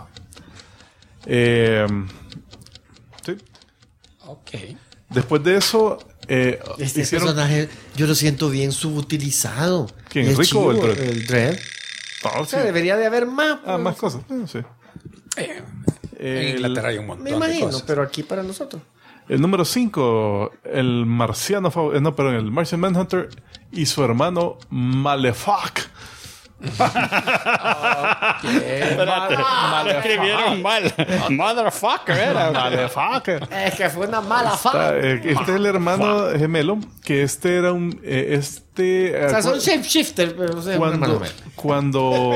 Sí. Ok. Después de eso, Este hicieron... personaje, yo lo siento bien subutilizado. ¿Quién, Es Rico o el chivo, Dredd? El Dredd. No, O sí. sea, debería de haber más. pues. Más cosas. Sí. En Inglaterra hay un montón Me de imagino, cosas. pero aquí para nosotros. El número 5, el marciano, el Martian Manhunter y su hermano Malefac. Espérate. Escribieron mal. Motherfucker era. Malefac. Es que fue una mala fama. Este es el hermano gemelo, que este era un... O sea, son shapeshifter, pero o sea, un hermano cuando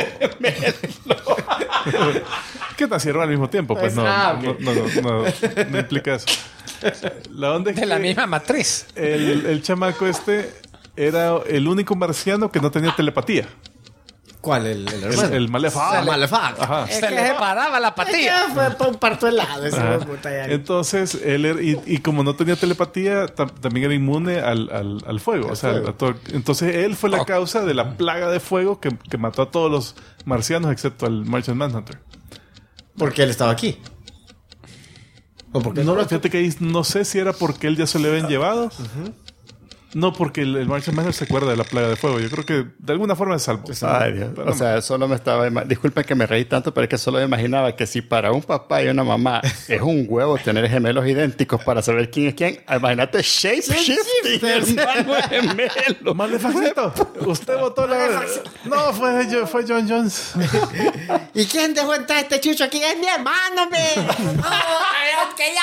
que nacieron al mismo tiempo, pues no implica eso. La onda es De la que misma matriz. el chamaco este era el único marciano que no tenía telepatía. ¿Cuál? El hermano. El Malefac. Ah, Malefac. Ajá. Es Se que le paraba la patilla. fue para un parto helado ese Ajá. hijo de puta ya. Entonces, y como no tenía telepatía, también era inmune al fuego. O sea, entonces él fue la causa de la plaga de fuego que mató a todos los marcianos excepto al Martian Manhunter. Porque él estaba aquí. ¿O porque No, fíjate que ahí no sé si era porque él ya se le habían llevado. No, porque el Martian Manhunter se acuerda de la plaga de fuego. Yo creo que de alguna forma es salvo. Ay, Dios. O sea, solo me estaba... Disculpen que me reí tanto, pero es que solo me imaginaba que si para un papá y una mamá es un huevo tener gemelos idénticos para saber quién es quién, imagínate shape-shifting, hermano gemelo. Malefacito, usted votó la... No, fue John Jones. ¿Y quién dejó entrar este chucho aquí? Es mi hermano, me. Que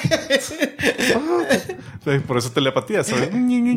ya. Por eso telepatía, ¿sabes?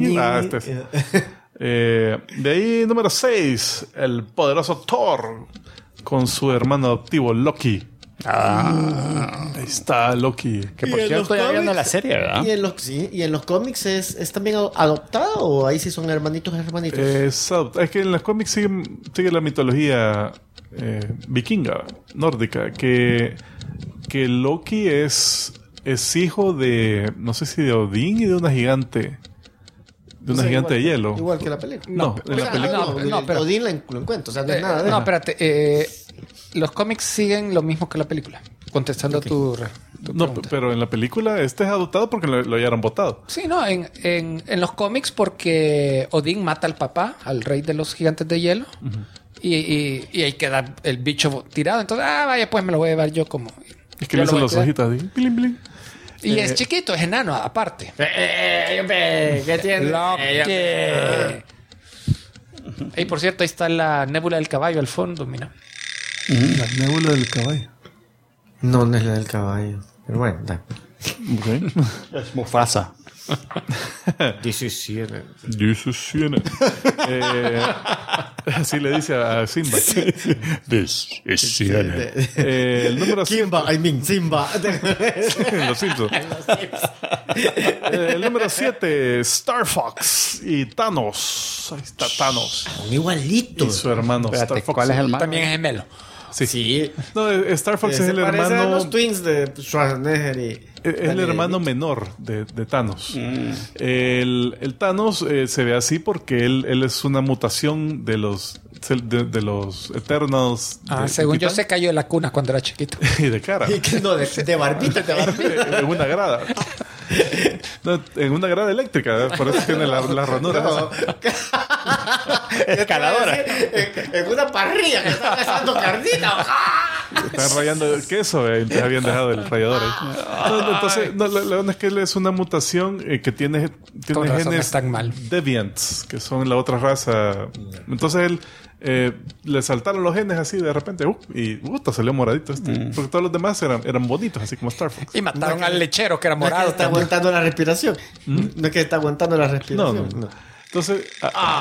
De ahí, número 6, el poderoso Thor con su hermano adoptivo Loki. Ahí está Loki. Que por Y en cierto los ya viendo cómics- la serie, ¿verdad? Y en los cómics es también adoptado o ahí sí son hermanitos. Es que en los cómics sigue la mitología vikinga, nórdica, que Loki es hijo de, no sé si de Odín y de una gigante. De una gigante de hielo. Igual que la película. No, en la película. no, pero- Odín lo encuentro, o sea, no es nada de No, eso. espérate. Los cómics siguen lo mismo que la película. Contestando tu No, pregunta. pero en la película este es adoptado porque lo hayan votado. Sí, no, en los cómics porque Odín mata al papá, al rey de los gigantes de hielo, y ahí queda el bicho tirado. Entonces, vaya, pues me lo voy a llevar yo como... Es que yo le lo hizo voy a los cuidar. ojitos así. Blin, blin. Y es chiquito, es enano, aparte. ¿Qué tiene? Loki. Y por cierto, ahí está la nébula del caballo al fondo, mira. La nébula del caballo. No, no es la del caballo. Pero bueno, da. Ok. Es Mufasa. 17. Así le dice a Simba. This is CNN. El número 7. Kimba, Simba. Los Simpsons. El número 7, Star Fox y Thanos. Ahí está Thanos. Son igualitos. Y su hermano Espérate, Star Fox. ¿cuál es el malo? También es gemelo. Sí. No, Star Fox es Se el parecen a hermano. los twins de Schwarzenegger y... Es el hermano menor de Thanos. El Thanos se ve así porque él es una mutación de los Eternals. Según yo Titán. se cayó de la cuna cuando era chiquito. Y de cara. Y que no, de barbita. En una grada. No, en una grada eléctrica. Por eso tiene la ranura. No. Escaladora. En una parrilla que están asando carnita. Están rayando el queso. Entonces habían dejado el rallador ahí. Entonces, la verdad es que él es una mutación que tiene Con razón genes están mal. deviants, que son la otra raza. Entonces él le saltaron los genes así de repente y salió moradito porque todos los demás eran bonitos, así como Star Fox. Y mataron al lechero que era No es que morado. está también. aguantando la respiración. No es que está aguantando la respiración. No. Entonces Ya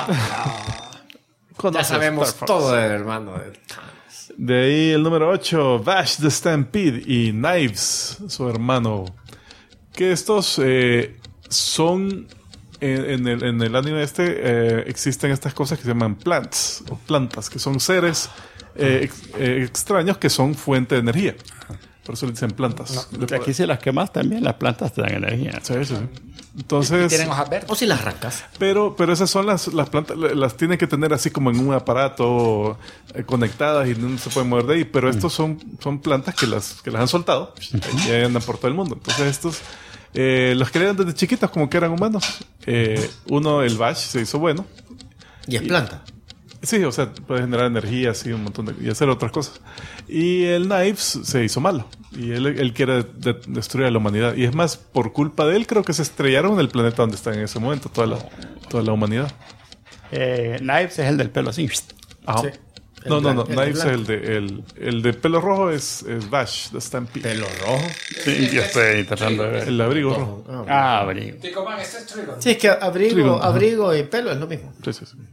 conoce sabemos Star Fox. todo del hermano. De ahí el número 8, Vash the Stampede y Knives, su hermano. Que estos son... En el anime existen estas cosas que se llaman plants o plantas, que son seres extraños que son fuente de energía. Por eso le dicen plantas. Aquí si las quemas también, las plantas te dan energía. Sí. Entonces, Tienen hojas verdes. O si las arrancas. pero esas son las plantas, las tienen que tener así como en un aparato conectadas y no se pueden mover de ahí. Pero estos son plantas que las han soltado y ahí andan por todo el mundo. Entonces estos los crearon desde chiquitos como que eran humanos. Uno, el Vash, se hizo bueno. Y es planta. Sí, o sea, puede generar energía así, un montón y hacer otras cosas. Y el Knives se hizo malo. Y él quiere destruir a la humanidad. Y es más, por culpa de él, creo que se estrellaron en el planeta donde están en ese momento, toda la humanidad. Knives es el del pelo así. Ajá. Sí. No. El Knives blanco. es el de pelo rojo es Vash, the Stampede. Pelo rojo. Sí, yo estoy tratando de ver. El abrigo rojo. Abrigo. Sí, es que abrigo y pelo es lo mismo. Sí.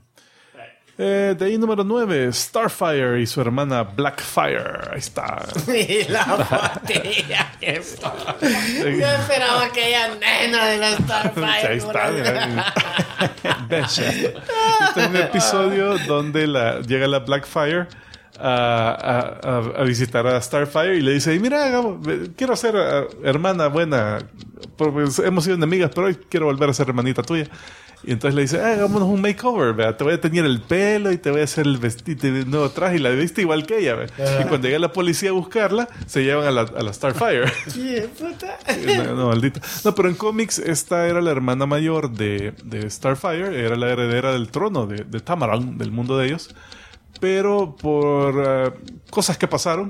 De ahí número 9, Starfire y su hermana Blackfire. Ahí está. Y la botella. Yo esperaba aquella nena de la Starfire. Ahí está. mira. Besha. Este es un episodio donde llega la Blackfire a visitar a Starfire y le dice, mira, quiero ser hermana buena, porque hemos sido enemigas, pero hoy quiero volver a ser hermanita tuya. Y entonces le dice, hagámonos un makeover, ¿verdad? Te voy a teñir el pelo y te voy a hacer el vestido de nuevo traje. Y la viste igual que ella, ¿verdad? Y cuando llega la policía a buscarla, se llevan a la Starfire. ¿Qué puta? No, maldita. No, pero en cómics esta era la hermana mayor de Starfire, era la heredera del trono de Tamaran, del mundo de ellos. Pero por cosas que pasaron,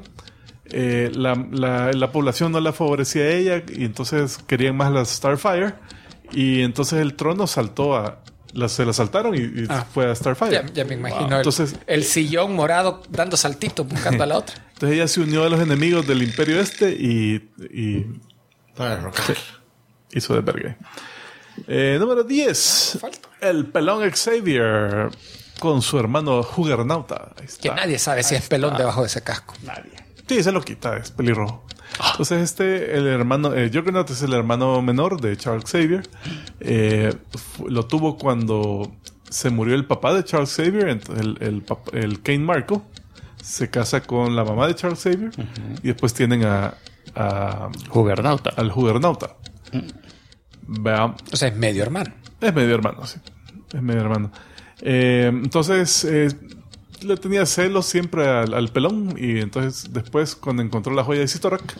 la población no la favorecía a ella y entonces querían más la Starfire. Y entonces el trono saltó se la saltaron y fue a Starfire. Ya me imagino. Wow. Entonces, el sillón morado dando saltitos buscando a la otra. entonces ella se unió a los enemigos del Imperio y Para derrocar. hizo de verga. Número 10. El pelón Xavier con su hermano Juggernauta. Ahí está. Que nadie sabe si es pelón debajo de ese casco. Nadie. Sí, se lo quita, es pelirrojo. Entonces el hermano, Juggernaut es el hermano menor de Charles Xavier. Lo tuvo cuando se murió el papá de Charles Xavier. Entonces el Kane Marco se casa con la mamá de Charles Xavier. Y después tienen Juggernauta. al Juggernauta. Vea, O sea, es medio hermano. es medio hermano, sí. Es medio hermano. Entonces, le tenía celos siempre al pelón. Y entonces, después, cuando encontró la joya de Sitorak,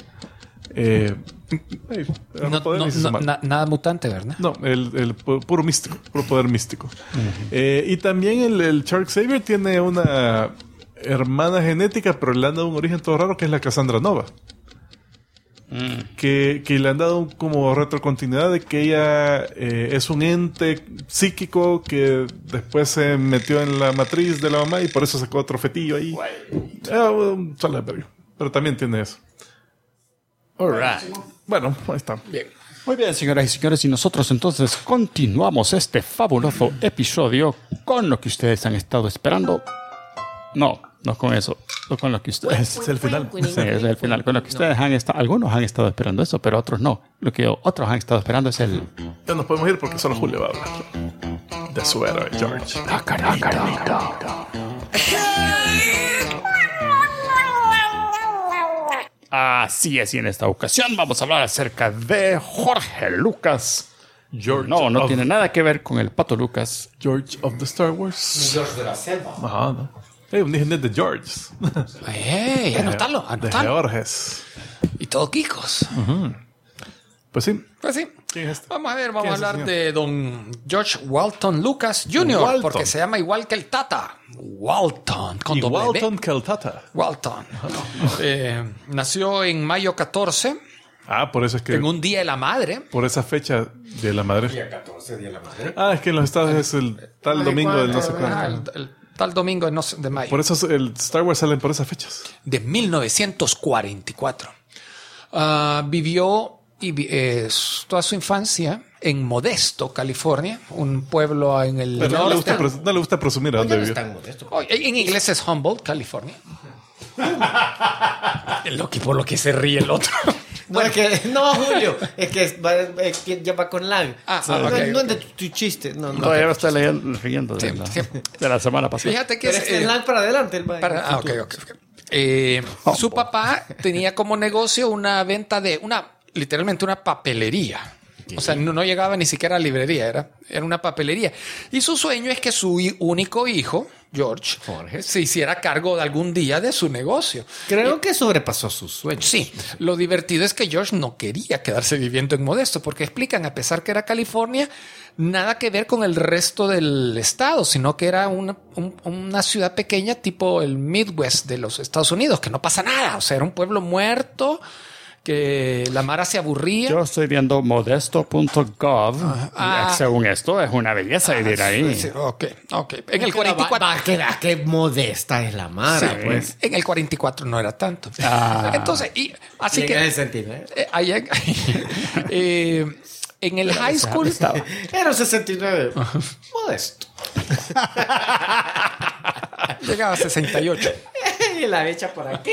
Nada mutante, ¿verdad? no, el puro místico, puro poder místico. Y también el Charles Xavier tiene una hermana genética, pero le han dado un origen todo raro, que es la Cassandra Nova. Que le han dado como retrocontinuidad de que ella es un ente psíquico que después se metió en la matriz de la mamá y por eso sacó otro fetillo ahí. Sale de perro. Pero también tiene eso. Alright. Bueno, ahí está. Bien. Muy bien, señoras y señores, y nosotros entonces continuamos este fabuloso episodio con lo que ustedes han estado esperando. No con eso, no con lo que ustedes... Es el final. Sí, es el final. Con lo que ustedes han estado... Algunos han estado esperando eso, pero otros no. Lo que otros han estado esperando es el... Ya nos podemos ir porque solo Julio va a hablar de su héroe, George. Así es, y en esta ocasión vamos a hablar acerca de Jorge Lucas. George No tiene nada que ver con el Pato Lucas. George of the Star Wars. George de la Selva. Ajá, ¿no? Un dije de George. Anótalo. De Georges. Y todo Kikos. Pues sí. Pues sí. ¿Quién es este? Vamos a ver, ¿Quién vamos a es ese hablar señor? de don George Walton Lucas Jr., Walton. porque se llama igual que el Tata. Walton, con Y doble B. Walton Keltata. Walton. Nació en mayo 14, Por eso es que... en un día de la madre. Por esa fecha de la madre. Día 14, Día de la Madre. Es que en los Estados es el tal domingo del no sé cuánto. El tal domingo de mayo. Por eso el Star Wars salen por esas fechas. De 1944. Vivió toda su infancia en Modesto, California, un pueblo en el Pero no le norte. gusta presumir a dónde No vivió. es tan modesto. En inglés es Humboldt, California. Por lo que se ríe el otro. No, Julio, es que ya va con lag. Ok. No es de tu chiste. No. Todavía lo estoy riendo Sí, de, sí. de la semana pasada. Fíjate que Pero es el lag para adelante. El ok. Su papá tenía como negocio una venta de literalmente una papelería. O sea, no llegaba ni siquiera a librería, era una papelería. Y su sueño es que su único hijo, George, se hiciera cargo de algún día de su negocio. Creo que sobrepasó sus sueños. Sí, lo divertido es que George no quería quedarse viviendo en Modesto, porque explican, a pesar que era California, nada que ver con el resto del estado, sino que era una ciudad pequeña tipo el Midwest de los Estados Unidos, que no pasa nada. O sea, era un pueblo muerto, que la Mara se aburría. Yo estoy viendo modesto.gov. Y según esto, es una belleza vivir ahí. Sí, ok. En el 44... Qué modesta es la Mara, Sí. pues. En el 44 no era tanto. Entonces, así Y que... en ese sentido, en el high school... Era un 69. Modesto. Llegaba a 68. Y la echa por aquí.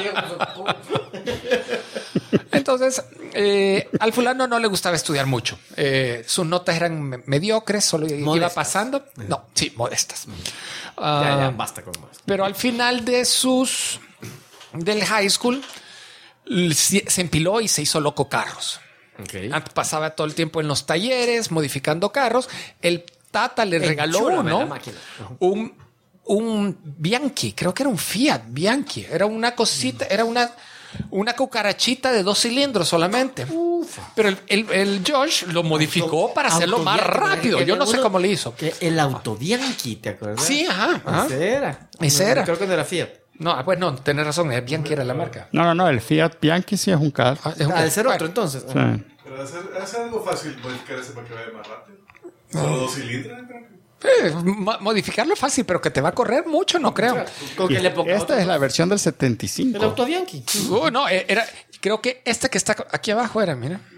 Entonces, al fulano no le gustaba estudiar mucho. Sus notas eran mediocres, solo iba Modestas. pasando. No, sí, modestas. Ya, basta con modesto. Pero al final del high school, se empiló y se hizo loco carros. Antes pasaba todo el tiempo en los talleres, modificando carros. El Tata le regaló Enchúlame la uno, máquina. un Bianchi, creo que era un Fiat Bianchi. Era una cosita, era una cucarachita de 2 cilindros solamente. Pero el Josh lo modificó para hacerlo más rápido. Yo no sé cómo le hizo. El auto Bianchi, ¿te acuerdas? Sí, ajá. Ese era. Era. Creo que no era Fiat. No, pues no, tenés razón. Bianchi era la marca. No, el Fiat Bianchi sí es un carro. Al ser otro, entonces. Sí. Pero hacer algo fácil modificar ese para que vaya más rápido. Solo 2 cilindros, Modificarlo es fácil, pero que te va a correr mucho, no creo. Con que le ponga Esta es la versión del 75. el auto Bianchi. No, creo que este que está aquí abajo era, mira.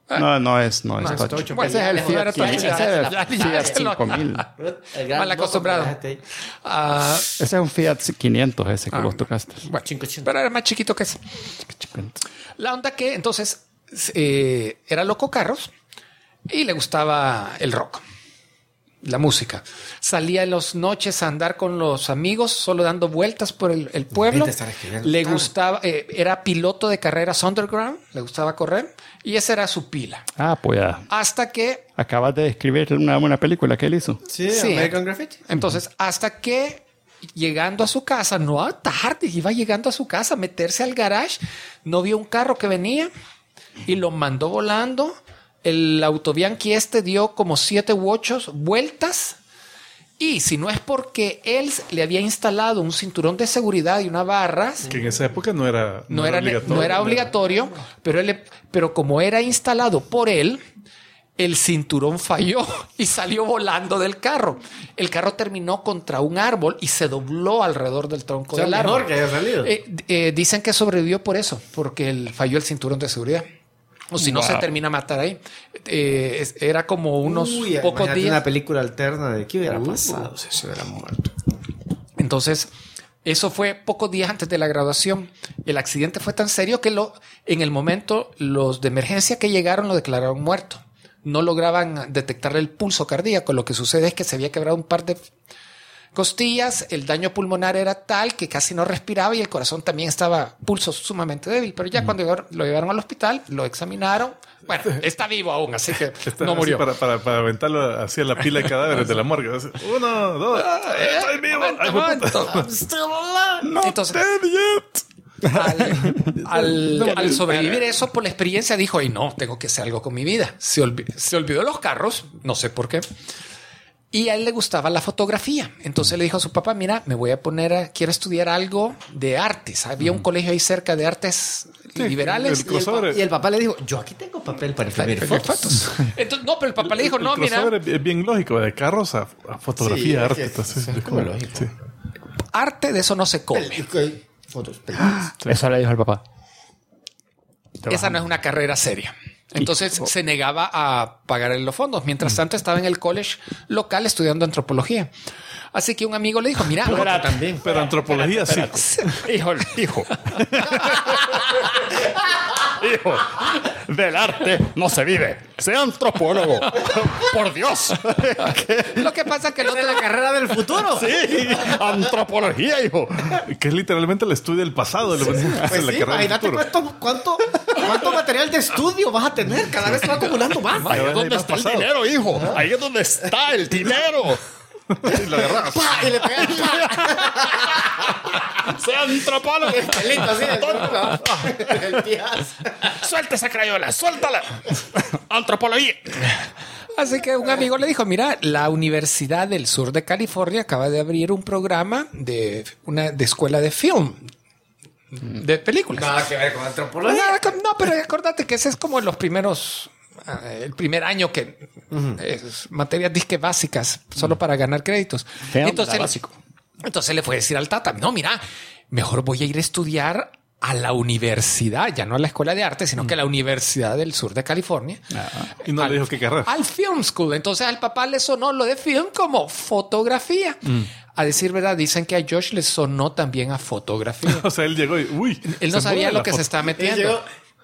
No es es Tocho. Tocho. Pues ese es el Ya, Fiat, ya, ese ya, es ya, el ya, Fiat ya, 5000. Mal acostumbrado. Ese es un Fiat 500 ese que vos tocaste. Bueno, pero era más chiquito que ese. La onda que entonces era loco carros y le gustaba el rock, la música. Salía en las noches a andar con los amigos, solo dando vueltas por el pueblo. Le gustaba, era piloto de carreras underground, le gustaba correr y esa era su pila. Ah, pues ya. Hasta que, Acabas de escribir una película que él hizo. Sí, Sí. American Graffiti. entonces, hasta que llegando a su casa, no tarde, iba llegando a su casa a meterse al garage, no vio un carro que venía y lo mandó volando. El Autobianchi dio como 7 u 8 vueltas. Y si no es porque él le había instalado un cinturón de seguridad y una barra, Que en esa época no era obligatorio, pero como era instalado por él, el cinturón falló y salió volando del carro. El carro terminó contra un árbol y se dobló alrededor del tronco del árbol. Mejor que haya salido. Dicen que sobrevivió por eso, porque falló el cinturón de seguridad. O si no, se termina a matar ahí. Era como unos pocos días. Una película alterna de qué hubiera pasado si se hubiera muerto. Entonces, eso fue pocos días antes de la graduación. El accidente fue tan serio que en el momento los de emergencia que llegaron lo declararon muerto. No lograban detectarle el pulso cardíaco. Lo que sucede es que se había quebrado un par de costillas, el daño pulmonar era tal que casi no respiraba y el corazón también estaba pulso sumamente débil. Pero ya cuando lo llevaron al hospital, lo examinaron. Bueno, está vivo aún, así que no murió. Para aventarlo hacia la pila de cadáveres de la morgue. 1, 2, estoy vivo. Entonces, al sobrevivir eso por la experiencia dijo, y no, tengo que hacer algo con mi vida. Se olvidó de los carros, no sé por qué. Y a él le gustaba la fotografía. Entonces le dijo a su papá, mira, me voy a quiero estudiar algo de artes. Había un colegio ahí cerca de artes liberales. Y el papá le dijo, yo aquí tengo papel para imprimir fotos. Entonces, no, pero el papá le dijo, no, mira. Es bien lógico, de carros a fotografía, Sí, arte. es como lógico. Sí. Arte de eso no se come. Fotos, películas. Eso le dijo el papá. Esa no es una carrera seria. Entonces se negaba a pagar los fondos. Mientras tanto estaba en el college local estudiando antropología. Así que un amigo le dijo, mira, También. Pero antropología sí. Hijo. Hijo, del arte no se vive. Sea antropólogo. Por Dios. lo que pasa es que el ¿Es otro la carrera del futuro? Sí, antropología, hijo. Que es literalmente el estudio del pasado. Pues sí, imagínate cuánto material de estudio vas a tener. Cada vez va acumulando más. Ahí es donde está el dinero, hijo. Ahí es donde está el dinero. Y lo agarras. ¡Pah! Y le pegas. Sea antropólogo. Pelito así. El tías. Suelta esa crayola, suéltala. Antropología. Así que un amigo le dijo, mira, la Universidad del Sur de California acaba de abrir un programa de escuela de film, de películas. Nada que ver con antropología. No, pero acordate que ese es como los primeros, el primer año que es materias disque básicas, solo para ganar créditos. Entonces le fue a decir al tata, no, mira, mejor voy a ir a estudiar a la universidad, ya no a la escuela de arte, sino que a la Universidad del Sur de California. Y no le dijo qué carrera. Al Film School. Entonces al papá le sonó lo de film como fotografía. A decir verdad, dicen que a Josh le sonó también a fotografía. O sea, él llegó y él no sabía lo que se estaba metiendo.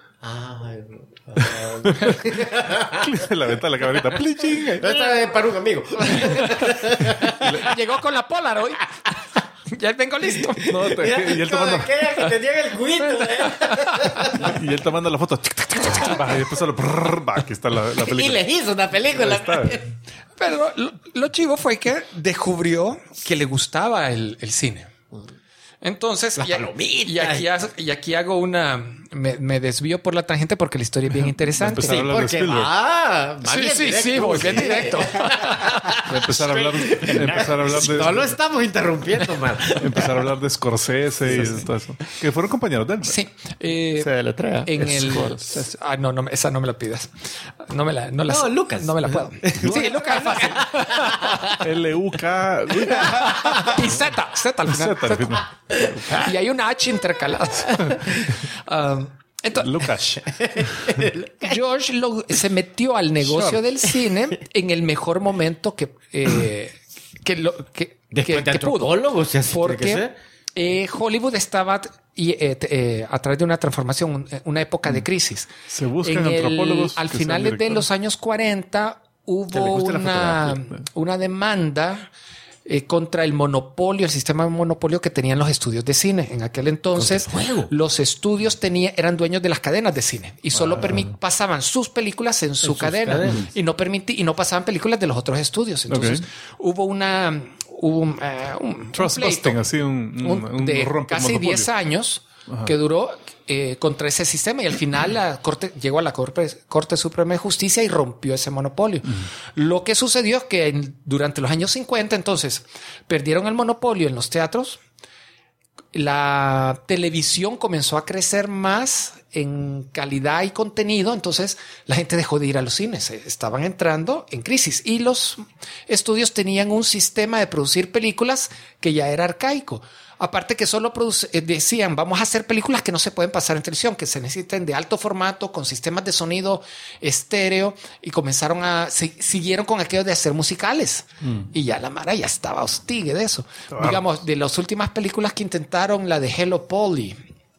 La ventana, la camarita. ¡Plichín! Esta es para un amigo. Llegó con la Polaroid. Ya vengo listo. No, y él tomando. Aquella que tenía el cuito. Y él tomando la foto. Y después solo. Aquí está la película. Y le hizo una película. Está. Pero lo chivo fue que descubrió que le gustaba el cine. Entonces, y aquí hago una... Me desvío por la tangente porque la historia es bien interesante. Empezar a hablar de Spielberg. Sí, voy bien directo. Empezar a hablar de... No lo estamos interrumpiendo, man. Empezar a hablar de Scorsese y todo eso. Que fueron compañeros de él. Sí. Se deletrea. No, esa no me la pidas. No, Lucas. No me la puedo. Sí, Lucas es fácil. L-U-K... Y Z al final. Z al final. Y hay una H intercalada. Entonces, Lucas. George se metió al negocio del cine en el mejor momento que Después de pudo. antropólogo, si así tiene que Porque Hollywood estaba a través de una transformación, una época de crisis. Se buscan antropólogos Al que final sean de los años 40 Que le hubo guste la una demanda contra el monopolio, el sistema de monopolio que tenían los estudios de cine. En aquel entonces, los estudios eran dueños de las cadenas de cine y solo pasaban sus películas en su cadena y no pasaban películas de los otros estudios. Entonces, hubo un Trust pleito, busting, así un de rompe casi monopolio. 10 años que duró contra ese sistema, y al final la corte llegó a la Corte Suprema de Justicia y rompió ese monopolio. Lo que sucedió es que durante los años 50, entonces, perdieron el monopolio en los teatros. La televisión comenzó a crecer más en calidad y contenido, entonces la gente dejó de ir a los cines, estaban entrando en crisis, y los estudios tenían un sistema de producir películas que ya era arcaico. Aparte que solo decían, vamos a hacer películas que no se pueden pasar en televisión, que se necesiten de alto formato, con sistemas de sonido estéreo, y siguieron con aquello de hacer musicales. Y ya la mara ya estaba hostigue de eso. Digamos, de las últimas películas que intentaron, la de Hello Polly.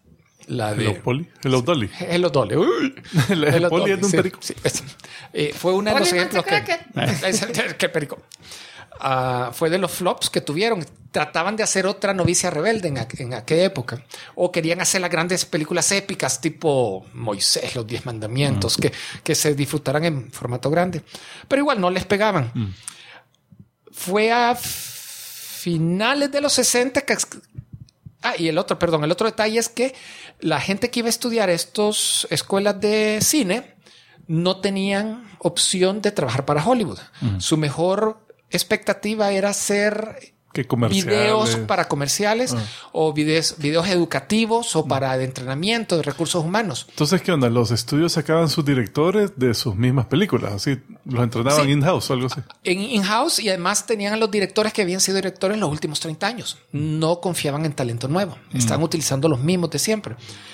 Hello Dolly. Hello Dolly. Uy. El Polly es de un perico. Sí, fue uno de los ejemplos que perico. Fue de los flops que tuvieron. Trataban de hacer otra Novicia Rebelde en aquella época, o querían hacer las grandes películas épicas tipo Moisés, los 10 mandamientos, que se disfrutaran en formato grande, pero igual no les pegaban. Fue a finales de los 60 que... y el otro detalle es que la gente que iba a estudiar estas escuelas de cine no tenían opción de trabajar para Hollywood. Su mejor expectativa era hacer videos para comerciales o videos educativos o para de entrenamiento de recursos humanos. Entonces, ¿qué onda? Los estudios sacaban sus directores de sus mismas películas, así los entrenaban in-house o algo así. In-house, y además tenían a los directores que habían sido directores los últimos 30 años. No confiaban en talento nuevo. Estaban utilizando los mismos de siempre.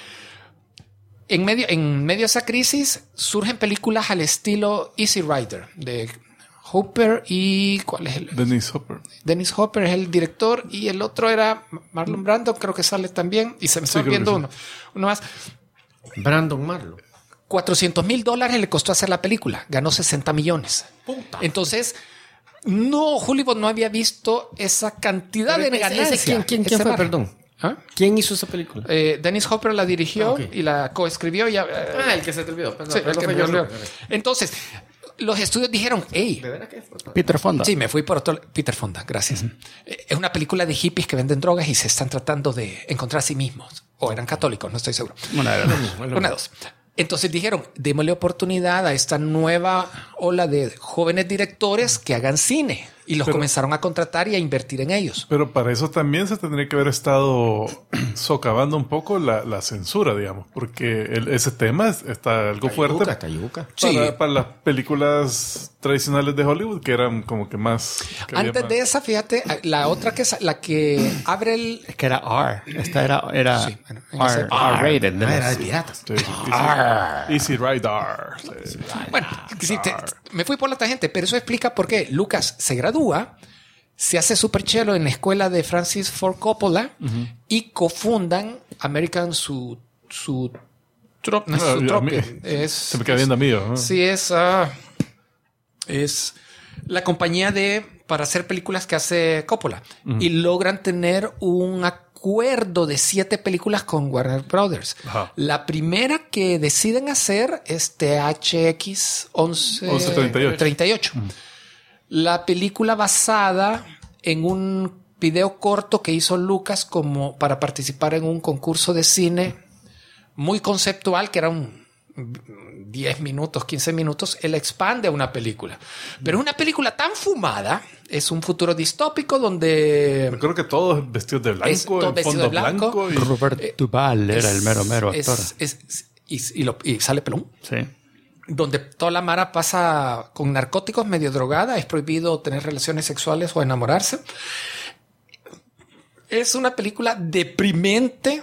En medio de esa crisis surgen películas al estilo Easy Rider de Hopper y... ¿cuál es el? Dennis Hopper. Dennis Hopper es el director, y el otro era Marlon Brando, creo que sale también, y se me está olvidando uno más. Brandon Marlon. $400,000 le costó hacer la película, ganó 60 millones. Puta. Entonces, Hollywood no había visto esa cantidad de ganancia. ¿Quién fue? Perdón. ¿Quién hizo esa película? Dennis Hopper la dirigió y la coescribió. El que se te olvidó. Sí, el que me olvidó. Entonces, los estudios dijeron, hey, Peter Fonda. Sí, me fui por otro. Peter Fonda, gracias. Es una película de hippies que venden drogas y se están tratando de encontrar a sí mismos. O eran católicos, no estoy seguro. Una de dos. Entonces dijeron, démosle oportunidad a esta nueva ola de jóvenes directores que hagan cine. Y los comenzaron a contratar y a invertir en ellos. Pero para eso también se tendría que haber estado socavando un poco la censura, digamos. Porque ese tema está algo fuerte. Para las películas tradicionales de Hollywood, que eran como que más... Antes de esa, fíjate, la otra la que abre el... Es que era R. Esta era sí, R-rated. Era de piratas. Sí, Easy Rider. Sí. Bueno, me fui por la tangente, pero eso explica por qué Lucas se gradúa, se hace super chelo en la escuela de Francis Ford Coppola y cofundan American Zoetrope. Se me queda viendo amigo, ¿no? Sí, es la compañía para hacer películas que hace Coppola. Y logran tener un acuerdo de 7 películas con Warner Brothers. La primera que deciden hacer es THX 1138. La película basada en un video corto que hizo Lucas como para participar en un concurso de cine muy conceptual, que era un 10 minutos, 15 minutos, él expande a una película. Pero es una película tan fumada, es un futuro distópico donde... Recuerdo que todos vestidos de blanco, en fondo blanco. Robert Duvall era el mero actor. Y sale pelón. Sí. Donde toda la mara pasa con narcóticos, medio drogada, es prohibido tener relaciones sexuales o enamorarse. Es una película deprimente,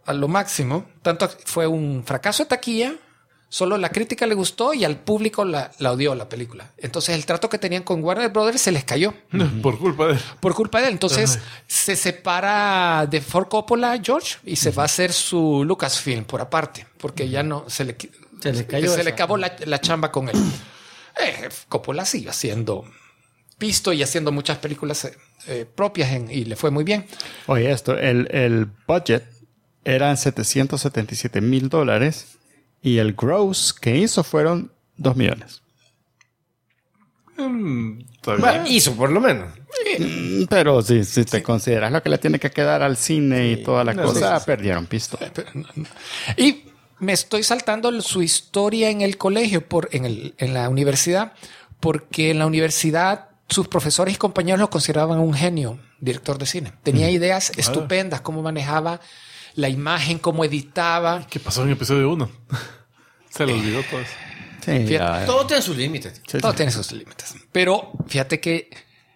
a lo máximo. Tanto fue un fracaso de taquilla, solo la crítica le gustó y al público la odió la película. Entonces el trato que tenían con Warner Brothers se les cayó. Por culpa de él. Por culpa de él. Entonces se separa de Ford Coppola, George, y se va a hacer su Lucasfilm por aparte, porque ya no se le acabó la chamba con él. Coppola siguió haciendo pisto y haciendo muchas películas propias y le fue muy bien. Oye, el budget eran $777,000 y el gross que hizo fueron $2 millones. Está bien. Bueno, hizo por lo menos. Pero si te consideras lo que le tiene que quedar al cine y toda la cosa, perdieron pisto. Y me estoy saltando su historia en el colegio, en la universidad, porque en la universidad sus profesores y compañeros lo consideraban un genio, director de cine. Tenía ideas estupendas, cómo manejaba la imagen, cómo editaba. ¿Qué pasó en el episodio 1? Se le olvidó todo eso. Sí, ya. Todo tiene sus límites. Todo tiene sus límites. Pero fíjate que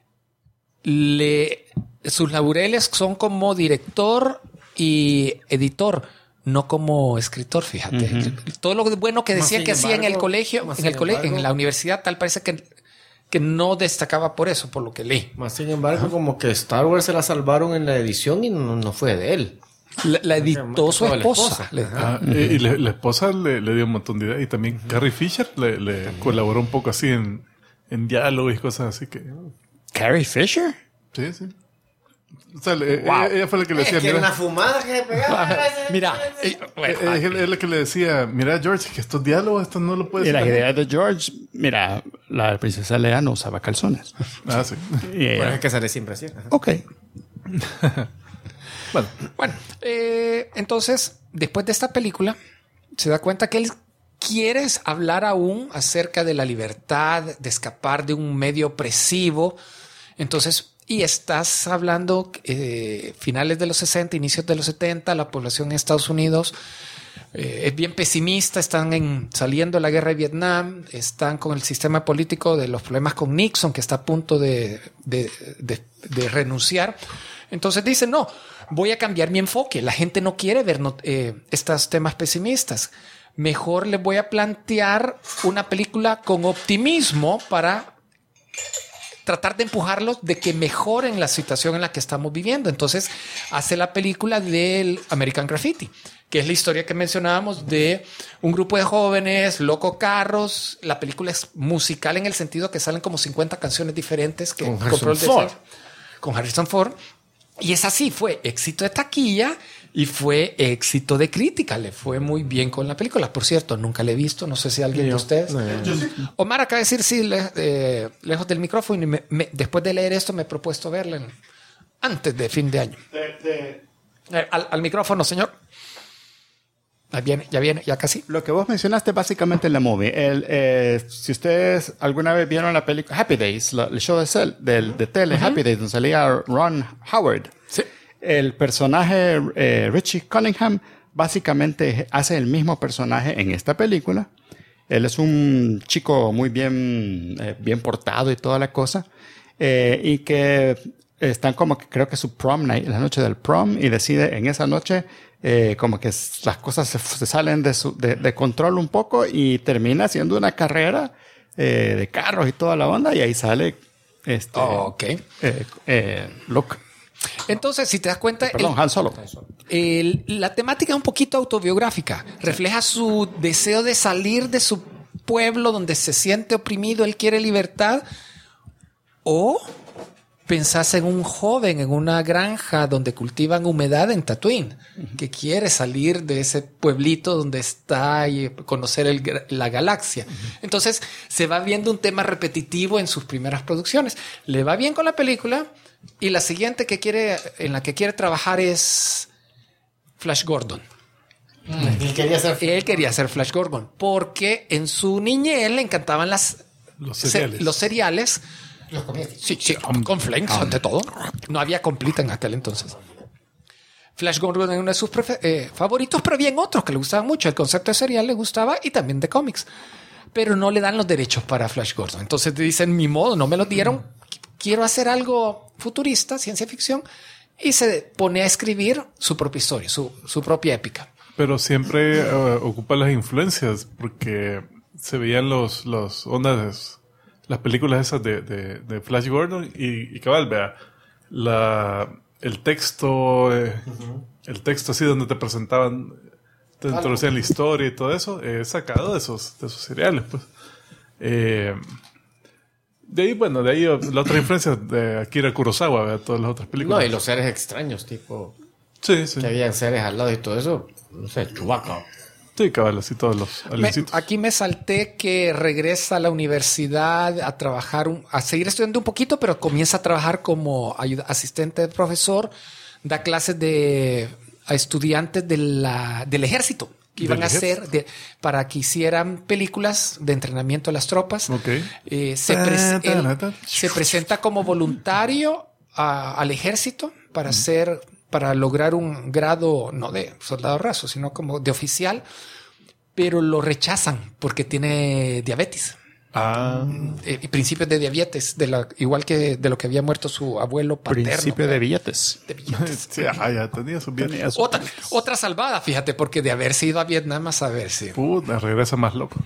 sus laureles son como director y editor, no como escritor, fíjate. Todo lo bueno que decía que hacía en el colegio, en la universidad, tal parece que no destacaba por eso, por lo que leí. Más sin embargo, como que Star Wars se la salvaron en la edición y no fue de él. La editó su esposa. Y la esposa le dio un montón de ideas. Y también Carrie Fisher le colaboró un poco así en diálogos y cosas así que... ¿Carrie Fisher? Sí. O sea, ella fue la que le decía... Que una fumada que se pegaba. Mira, es la que le decía, mira George, que estos diálogos, esto no lo puedes Y las hacer. ideas de George, mira, la princesa Leia no usaba calzones. Sí. Y ella, Bueno, es que sale siempre así. ok. Bueno, entonces, después de esta película, se da cuenta que él quiere hablar aún acerca de la libertad, de escapar de un medio opresivo. Entonces, y estás hablando finales de los 60, inicios de los 70, la población en Estados Unidos es bien pesimista, están saliendo de la guerra de Vietnam, están con el sistema político de los problemas con Nixon, que está a punto de renunciar. Entonces dicen, no, voy a cambiar mi enfoque. La gente no quiere ver estos temas pesimistas. Mejor les voy a plantear una película con optimismo para tratar de empujarlos de que mejoren la situación en la que estamos viviendo. Entonces hace la película del American Graffiti, que es la historia que mencionábamos de un grupo de jóvenes, loco carros. La película es musical en el sentido que salen como 50 canciones diferentes que Con Harrison Ford. Y es así, fue éxito de taquilla y fue éxito de crítica. Le fue muy bien con la película. Por cierto, nunca la he visto. No sé si alguien de ustedes. Omar acaba de decir sí, lejos del micrófono. Y después de leer esto me he propuesto verla antes de fin de año. Al micrófono, señor. Ya viene, ya casi. Lo que vos mencionaste básicamente en la movie. Si ustedes alguna vez vieron la película Happy Days, el show de tele Happy Days, donde salía Ron Howard. Sí. El personaje Richie Cunningham básicamente hace el mismo personaje en esta película. Él es un chico muy bien portado y toda la cosa. Y que están como que creo que su prom night, la noche del prom, y decide en esa noche como que las cosas se salen de control un poco y termina haciendo una carrera de carros y toda la onda, y ahí sale Luke. Entonces, si te das cuenta, Han Solo. la temática es un poquito autobiográfica. Refleja su deseo de salir de su pueblo donde se siente oprimido. Él quiere libertad. O pensás en un joven en una granja donde cultivan humedad en Tatooine, que quiere salir de ese pueblito donde está y conocer la galaxia. Entonces se va viendo un tema repetitivo en sus primeras producciones. Le va bien con la película, y la siguiente en la que quiere trabajar es Flash Gordon. Él quería ser Flash Gordon porque en su niñez le encantaban los cereales. Los comía. Sí, con Flakes ante todo. No había Completa en aquel entonces. Flash Gordon es uno de sus favoritos, pero había otros que le gustaban mucho. El concepto de cereal le gustaba y también de cómics. Pero no le dan los derechos para Flash Gordon. Entonces te dicen, mi modo, no me los dieron. Quiero hacer algo futurista, ciencia ficción. y se pone a escribir su propia historia, su propia épica. Pero siempre ocupa las influencias, porque se veían las películas esas de Flash Gordon y cabal, vea, el texto así donde te presentaban, te introducían la historia y todo eso, sacado de esos seriales, pues. De ahí la otra influencia de Akira Kurosawa, ¿verdad? Todas las otras películas. No, y los seres extraños, tipo... Sí. Que habían seres al lado y todo eso. No sé, Chewbacca. Sí, cabal, así todos los aliencitos. Aquí me salté que regresa a la universidad a trabajar, a seguir estudiando un poquito, pero comienza a trabajar como asistente de profesor, da clases a estudiantes del ejército que iban a hacer para que hicieran películas de entrenamiento de las tropas. Okay. Se presenta como voluntario al ejército para lograr un grado, no de soldado raso, sino como de oficial, pero lo rechazan porque tiene diabetes. Y principios de diabetes, igual que de lo que había muerto su abuelo paterno. Principio de billetes. Sí, ya tenía su billetes. Otra salvada, fíjate, porque de haberse ido a Vietnam a saberse. Puta, regresa más loco.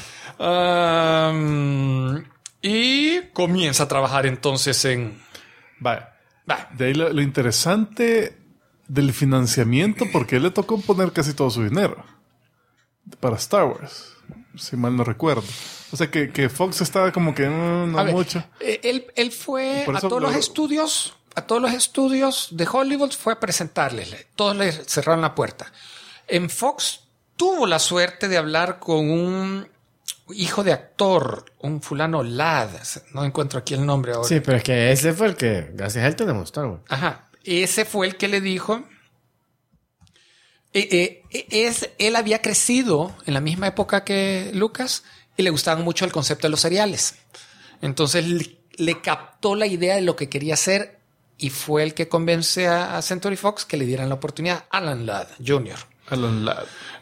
Y comienza a trabajar entonces en... Vaya. De ahí lo interesante del financiamiento, porque él le tocó poner casi todo su dinero para Star Wars, si mal no recuerdo. O sea que Fox estaba como que no mucho. Él fue a todos los estudios de Hollywood, fue a presentarles. Todos le cerraron la puerta. En Fox tuvo la suerte de hablar con un hijo de actor, un fulano Ladd. No encuentro aquí el nombre ahora. Sí, pero es que ese fue el que, gracias a él tenemos Star Wars. Ajá. Ese fue el que le dijo... él había crecido en la misma época que Lucas y le gustaba mucho el concepto de los seriales. Entonces le captó la idea de lo que quería hacer y fue el que convence a Century Fox que le dieran la oportunidad. Alan Ladd Jr. Alan Ladd.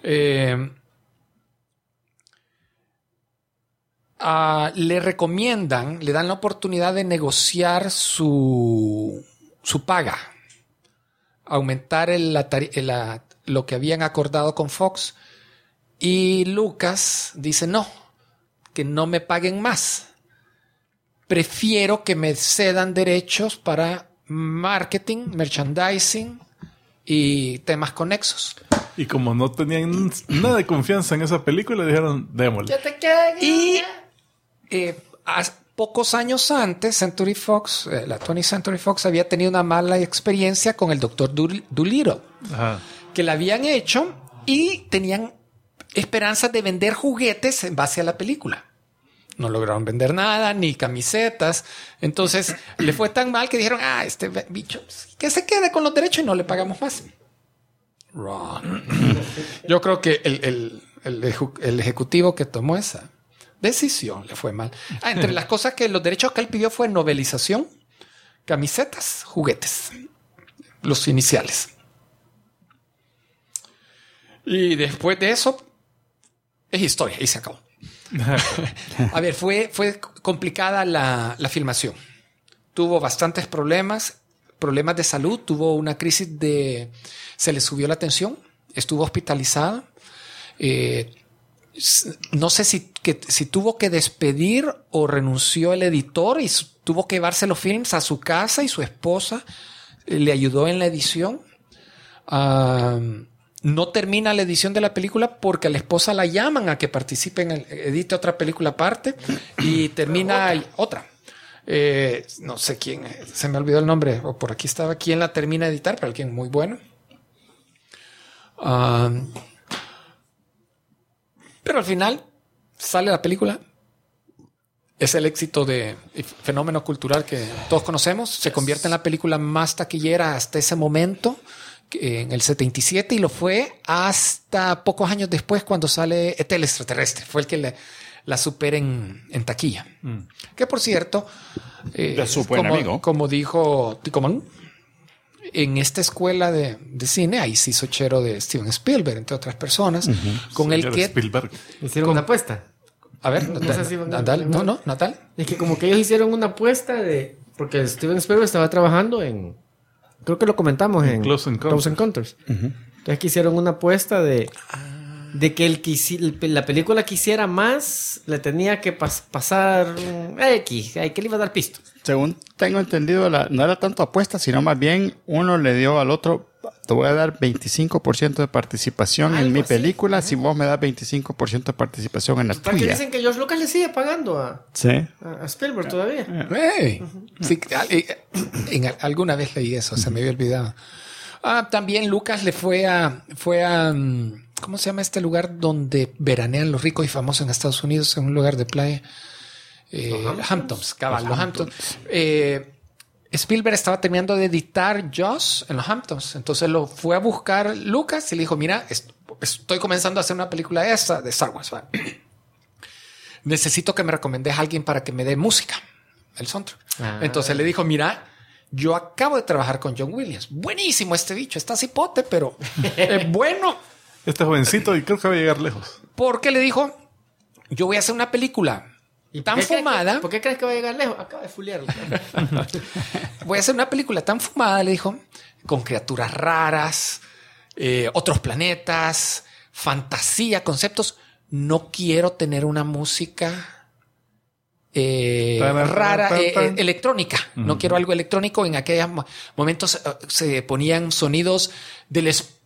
Le recomiendan, le dan la oportunidad de negociar su paga, aumentar lo que habían acordado con Fox, y Lucas dice no, que no me paguen más, prefiero que me cedan derechos para marketing, merchandising y temas conexos. Y como no tenían nada de confianza en esa película, dijeron démosle. Y pocos años antes, Century Fox, la 20th Century Fox, había tenido una mala experiencia con el Dr. Dolittle, que la habían hecho y tenían esperanzas de vender juguetes en base a la película. No lograron vender nada, ni camisetas. Entonces le fue tan mal que dijeron, este bicho, que se quede con los derechos y no le pagamos más. Wrong. Yo creo que el ejecutivo que tomó esa decisión le fue mal. Entre las cosas que los derechos que él pidió fue novelización, camisetas, juguetes, los iniciales. Y después de eso es historia y se acabó. A ver, fue complicada la filmación. Tuvo bastantes problemas de salud, tuvo una crisis se le subió la tensión, estuvo hospitalizado. No sé si tuvo que despedir o renunció el editor y tuvo que llevarse los films a su casa y su esposa le ayudó en la edición. No termina la edición de la película porque a la esposa la llaman a que participe edite otra película aparte y termina otra. No sé quién, se me olvidó el nombre, o por aquí estaba, quién la termina de editar, pero alguien muy bueno. Pero al final sale la película. Es el éxito de fenómeno cultural que todos conocemos. Se convierte en la película más taquillera hasta ese momento, en el 77, y lo fue hasta pocos años después cuando sale El extraterrestre. Fue el que la supera en taquilla. Que por cierto, como dijo Ticomán, en esta escuela de cine, ahí se hizo chero de Steven Spielberg, entre otras personas, con el que... Spielberg. Hicieron una apuesta. A ver, Natal. Es que como que ellos hicieron una apuesta porque Steven Spielberg estaba trabajando en creo que lo comentamos en Close Encounters. Encounters. Entonces que hicieron una apuesta de que la película que hiciera más le tenía que pasar X, que le iba a dar pisto. Según tengo entendido, no era tanto apuesta, sino más bien uno le dio al otro, te voy a dar 25% de participación en mi película si vos me das 25% de participación en la Porque tuya. dicen que George Lucas le sigue pagando a Spielberg todavía. Hey. Sí, alguna vez leí eso, se me había olvidado. También Lucas le fue a ¿cómo se llama este lugar donde veranean los ricos y famosos en Estados Unidos? En un lugar de playa. Los Hamptons, cabal, los Hamptons. Spielberg estaba terminando de editar Jaws en los Hamptons. Entonces lo fue a buscar Lucas y le dijo, mira, estoy comenzando a hacer una película de Star Wars. ¿Vale? Necesito que me recomendes a alguien para que me dé música, el soundtrack. Entonces le dijo, mira, yo acabo de trabajar con John Williams. Buenísimo este bicho, está cipote, pero es bueno. Este jovencito y creo que va a llegar lejos. Porque le dijo, yo voy a hacer una película tan fumada. ¿Por qué crees que va a llegar lejos? Acaba de fulearlo. Voy a hacer una película tan fumada, le dijo, con criaturas raras, otros planetas, fantasía, conceptos. No quiero tener una música rara, electrónica. No quiero algo electrónico. En aquellos momentos se ponían sonidos del espacio.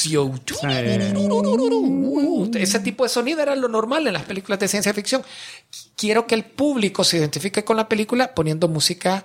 Ese tipo de sonido era lo normal en las películas de ciencia ficción. Quiero que el público se identifique con la película poniendo música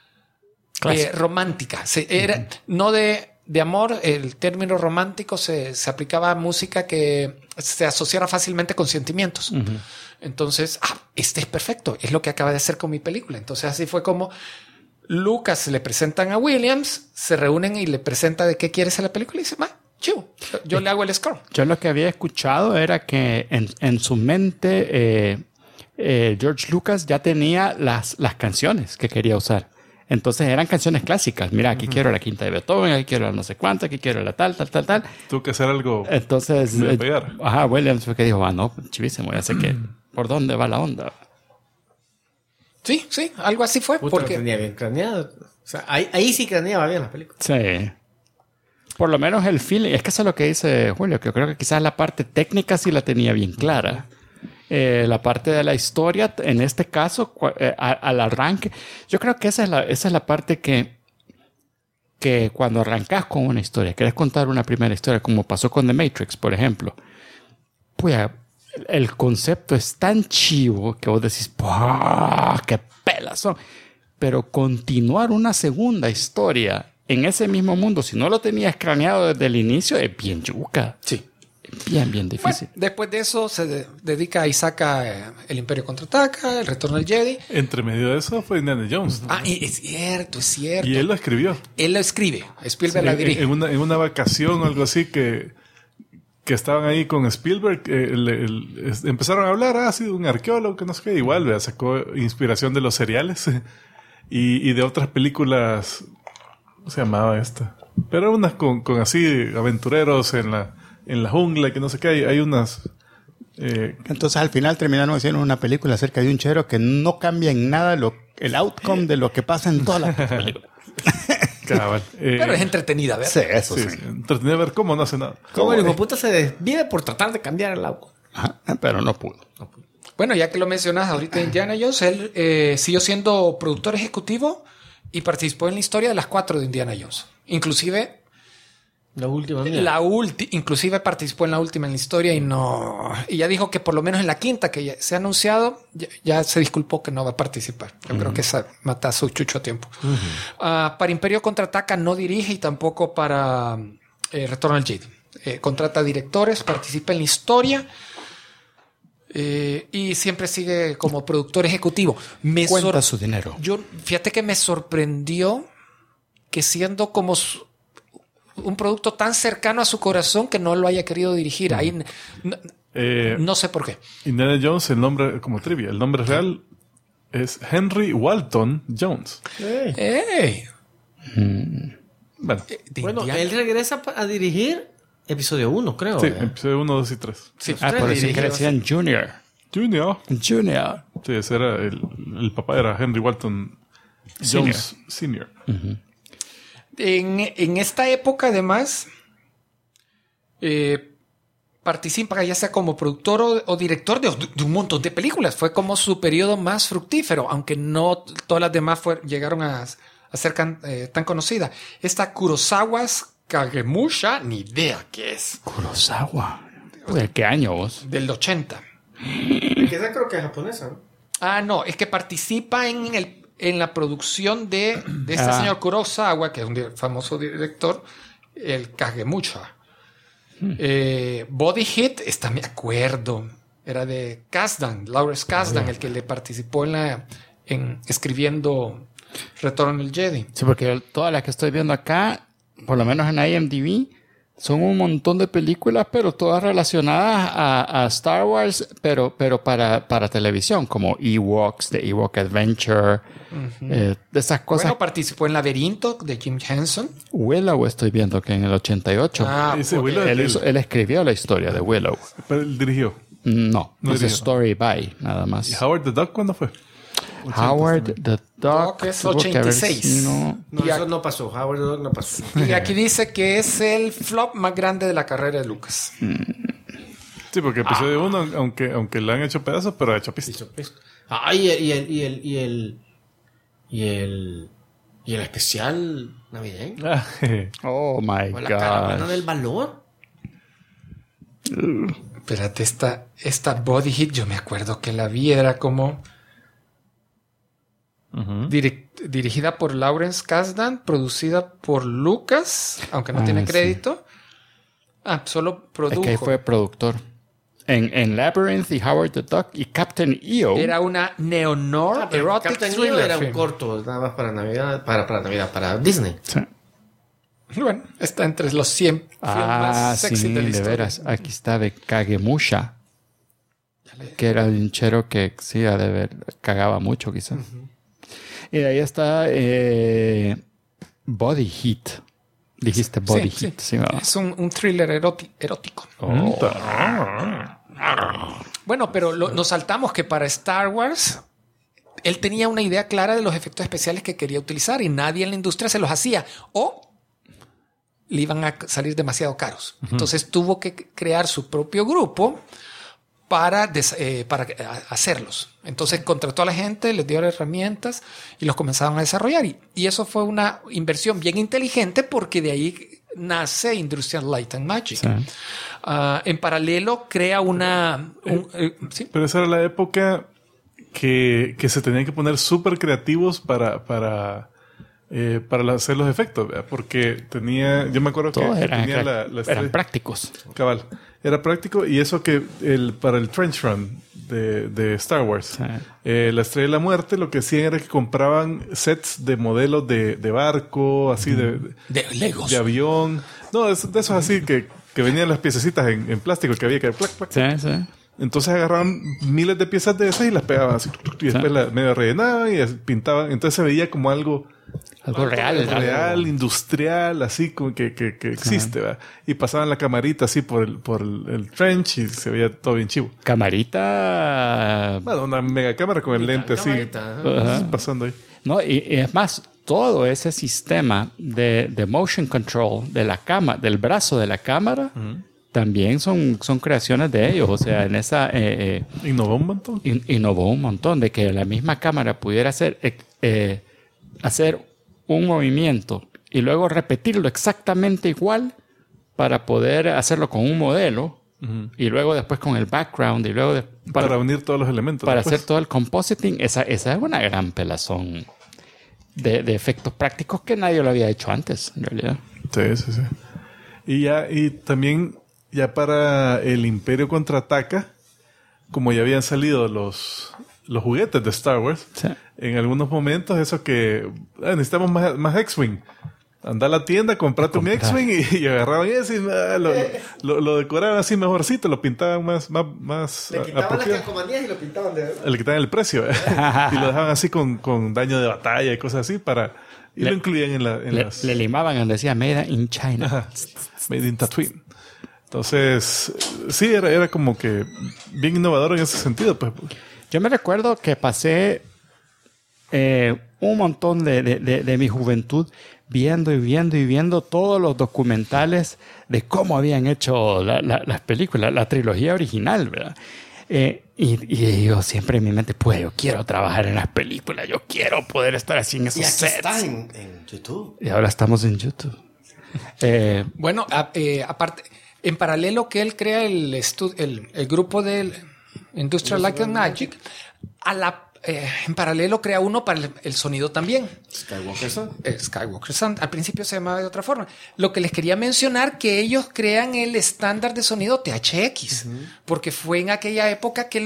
romántica. No de amor. El término romántico se aplicaba a música que se asociara fácilmente con sentimientos. Entonces, este es perfecto. Es lo que acaba de hacer con mi película. Entonces así fue como Lucas le presentan a Williams, se reúnen y le presenta de qué quiere hacer la película y dice, yo le hago el score. Yo lo que había escuchado era que en su mente George Lucas ya tenía las canciones que quería usar. Entonces eran canciones clásicas. Mira, aquí quiero la quinta de Beethoven, aquí quiero la no sé cuánta, aquí quiero la tal. Tuvo que hacer algo. Entonces, pegar. Williams fue que dijo, no, chivísimo, ya sé que por dónde va la onda. Sí, algo así fue. Porque tenía bien craneado. O sea, ahí sí craneaba bien la película. Sí. Por lo menos el feeling, es que eso es lo que dice Julio, que yo creo que quizás la parte técnica sí la tenía bien clara. La parte de la historia, en este caso, al arranque, yo creo que esa es la parte que cuando arrancas con una historia, querés contar una primera historia, como pasó con The Matrix, por ejemplo, pues el concepto es tan chivo que vos decís, ¡qué pelas son! Pero continuar una segunda historia en ese mismo mundo, si no lo tenías craneado desde el inicio, es bien yuca. Sí. Bien difícil. Bueno, después de eso se dedica y saca El Imperio Contraataca, El Retorno del Jedi. Entre medio de eso fue Indiana Jones, ¿no? Es cierto. Y él lo escribió. Él lo escribe. Spielberg la dirige. En una vacación o algo así que estaban ahí con Spielberg, empezaron a hablar, ha sido un arqueólogo, que no sé qué, igual, sacó inspiración de los seriales y de otras películas. ¿Cómo se llamaba esta? Pero unas con así aventureros en la jungla, que no sé qué, hay unas. Entonces al final terminaron haciendo una película acerca de un chero que no cambia en nada el outcome de lo que pasa en toda la película. Cabal. Pero es entretenida, ¿verdad? Sí, eso sí. Entretenida ver cómo no hace nada. Cómo el hijo puta se desvive por tratar de cambiar el agua. Pero no pudo. Bueno, ya que lo mencionas ahorita, Indiana Jones, él siguió siendo productor ejecutivo y participó en la historia de las 4 de Indiana Jones. Inclusive inclusive participó en la última en la historia y ya dijo que por lo menos en la quinta que ya se ha anunciado ya se disculpó que no va a participar. Yo creo que esa mata su chucho a tiempo. Para Imperio Contraataca no dirige y tampoco para Retorno al Jedi. Contrata directores, participa en la historia y siempre sigue como productor ejecutivo. Cuenta su dinero. Fíjate que me sorprendió que siendo como un producto tan cercano a su corazón que no lo haya querido dirigir. Ahí no sé por qué. Indiana Jones, el nombre, como trivia, el nombre real es Henry Walton Jones. ¡Ey! Bueno, él regresa a dirigir episodio 1, creo. Sí, episodio 1, 2 y 3. Sí, por eso que le decían Junior. Sí, ese era el papá, era Henry Walton Jones Sr. En esta época, además, participa ya sea como productor o director de un montón de películas. Fue como su periodo más fructífero, aunque no todas las demás llegaron a ser tan conocidas. Esta Kurosawa's Kagemusha, ni idea qué es. Kurosawa. ¿De qué año vos? Del 80. Que esa creo que es japonesa, ¿no? Ah, no, es que participa en la producción de este señor Kurosawa, que es un famoso director, el Kagemusha. Body Hit, esta me acuerdo, era de Kasdan, Lawrence Kasdan, el que le participó en escribiendo Retorno del Jedi. Sí, porque todas las que estoy viendo acá, por lo menos en IMDb, son un montón de películas, pero todas relacionadas a Star Wars, pero para televisión, como Ewoks, The Ewok Adventure, de esas cosas. Bueno, participó en Laberinto de Jim Henson. Willow estoy viendo que en el 88. Ese ok. Willow- Él escribió la historia de Willow. Pero él dirigió. No, No es dirigió. Story by, nada ¿Y más. Howard the Duck cuándo fue? Howard the Duck. Duck es tuvo que haber 86. sido- No, Y eso ac- no pasó. Howard the Duck no pasó. Y aquí dice que es el flop más grande de la carrera de Lucas. Sí, porque episodio 1, aunque le han hecho pedazos, pero ha hecho pista. Ah, y el especial navideño. Ah, jeje. Oh my O la caravana God. del valor. Espérate, esta Body Hit, yo me acuerdo que la vi, era como dirigida por Lawrence Kasdan, producida por Lucas, aunque no tiene sí. crédito. Solo Es produjo. que ahí fue productor. En Labyrinth y Howard the Duck y Captain EO. Era una neo-noir erotic Captain thriller. EO era un film. corto, nada más para Navidad, para Disney. Sí. Bueno, está entre los 100 films más sexy sí, de la de historia. veras. Aquí está de Kagemusha. Que era un chero que sí, ha de ver, cagaba mucho quizás. Y de ahí está Body Hit. Dijiste Body Sí, Hit. sí. Sí, ¿verdad? Es un thriller erótico. Oh. Bueno, pero nos saltamos que para Star Wars él tenía una idea clara de los efectos especiales que quería utilizar y nadie en la industria se los hacía o le iban a salir demasiado caros. Entonces tuvo que crear su propio grupo para hacerlos. Entonces contrató a la gente, les dio las herramientas y los comenzaron a desarrollar. Y eso fue una inversión bien inteligente porque de ahí nace Industrial Light and Magic. Sí. En paralelo crea ¿sí? Pero esa era la época que se tenían que poner súper creativos para hacer los efectos, ¿verdad? Porque yo me acuerdo Todos que eran, tenía la eran estrella- prácticos. Cabal. Era práctico y eso que para el Trench Run de Star Wars, Sí. la Estrella de la Muerte, lo que hacían era que compraban sets de modelos de barco, así De Legos. de avión. No, de esos así que venían las piececitas en plástico que había que... plac, plac. Sí, sí. Entonces agarraban miles de piezas de esas y las pegaban así. Y después las medio rellenaban y pintaban. Entonces se veía como algo Algo real. real, industrial, así como que existe, ¿verdad? Y pasaban la camarita así por el trench y se veía todo bien chivo. Camarita. Bueno, una mega cámara con el lente así Camarita, Ajá. pasando ahí. No, y es más, todo ese sistema de motion control de la cama, del brazo de la cámara, también son creaciones de ellos. O sea, en esa Innovó un montón. innovó un montón de que la misma cámara pudiera hacer un movimiento y luego repetirlo exactamente igual para poder hacerlo con un modelo y luego después con el background y luego Para unir todos los elementos. para después. hacer todo el compositing. Esa es una gran pelazón de efectos prácticos que nadie lo había hecho antes, en realidad. Sí, sí, sí. Y también, ya para el Imperio Contraataca, como ya habían salido los juguetes de Star Wars, Sí. en algunos momentos eso que necesitamos más X-Wing. Anda a la tienda, comprate un X-Wing y agarraban ese y lo decoraban así mejorcito, lo pintaban más Le quitaban las apropiado. calcomanías y lo pintaban de... Le quitaban el precio y lo dejaban así con daño de batalla y cosas así y lo incluían en las... Le limaban donde decía Made in China. Ajá. Made in Tatooine. Entonces, sí, era como que bien innovador en ese sentido. Pues. Yo me recuerdo que pasé un montón de mi juventud viendo todos los documentales de cómo habían hecho las películas, la trilogía original, ¿verdad? Y yo siempre en mi mente, pues yo quiero trabajar en las películas, yo quiero poder estar así en esos Y aquí sets. está en YouTube. Y ahora estamos en YouTube. Bueno, aparte, en paralelo que él crea el grupo del Industrial Light and Magic, en paralelo crea uno para el sonido también. Skywalker Sound. Skywalker Sound. Al principio se llamaba de otra forma. Lo que les quería mencionar, que ellos crean el estándar de sonido THX, porque fue en aquella época que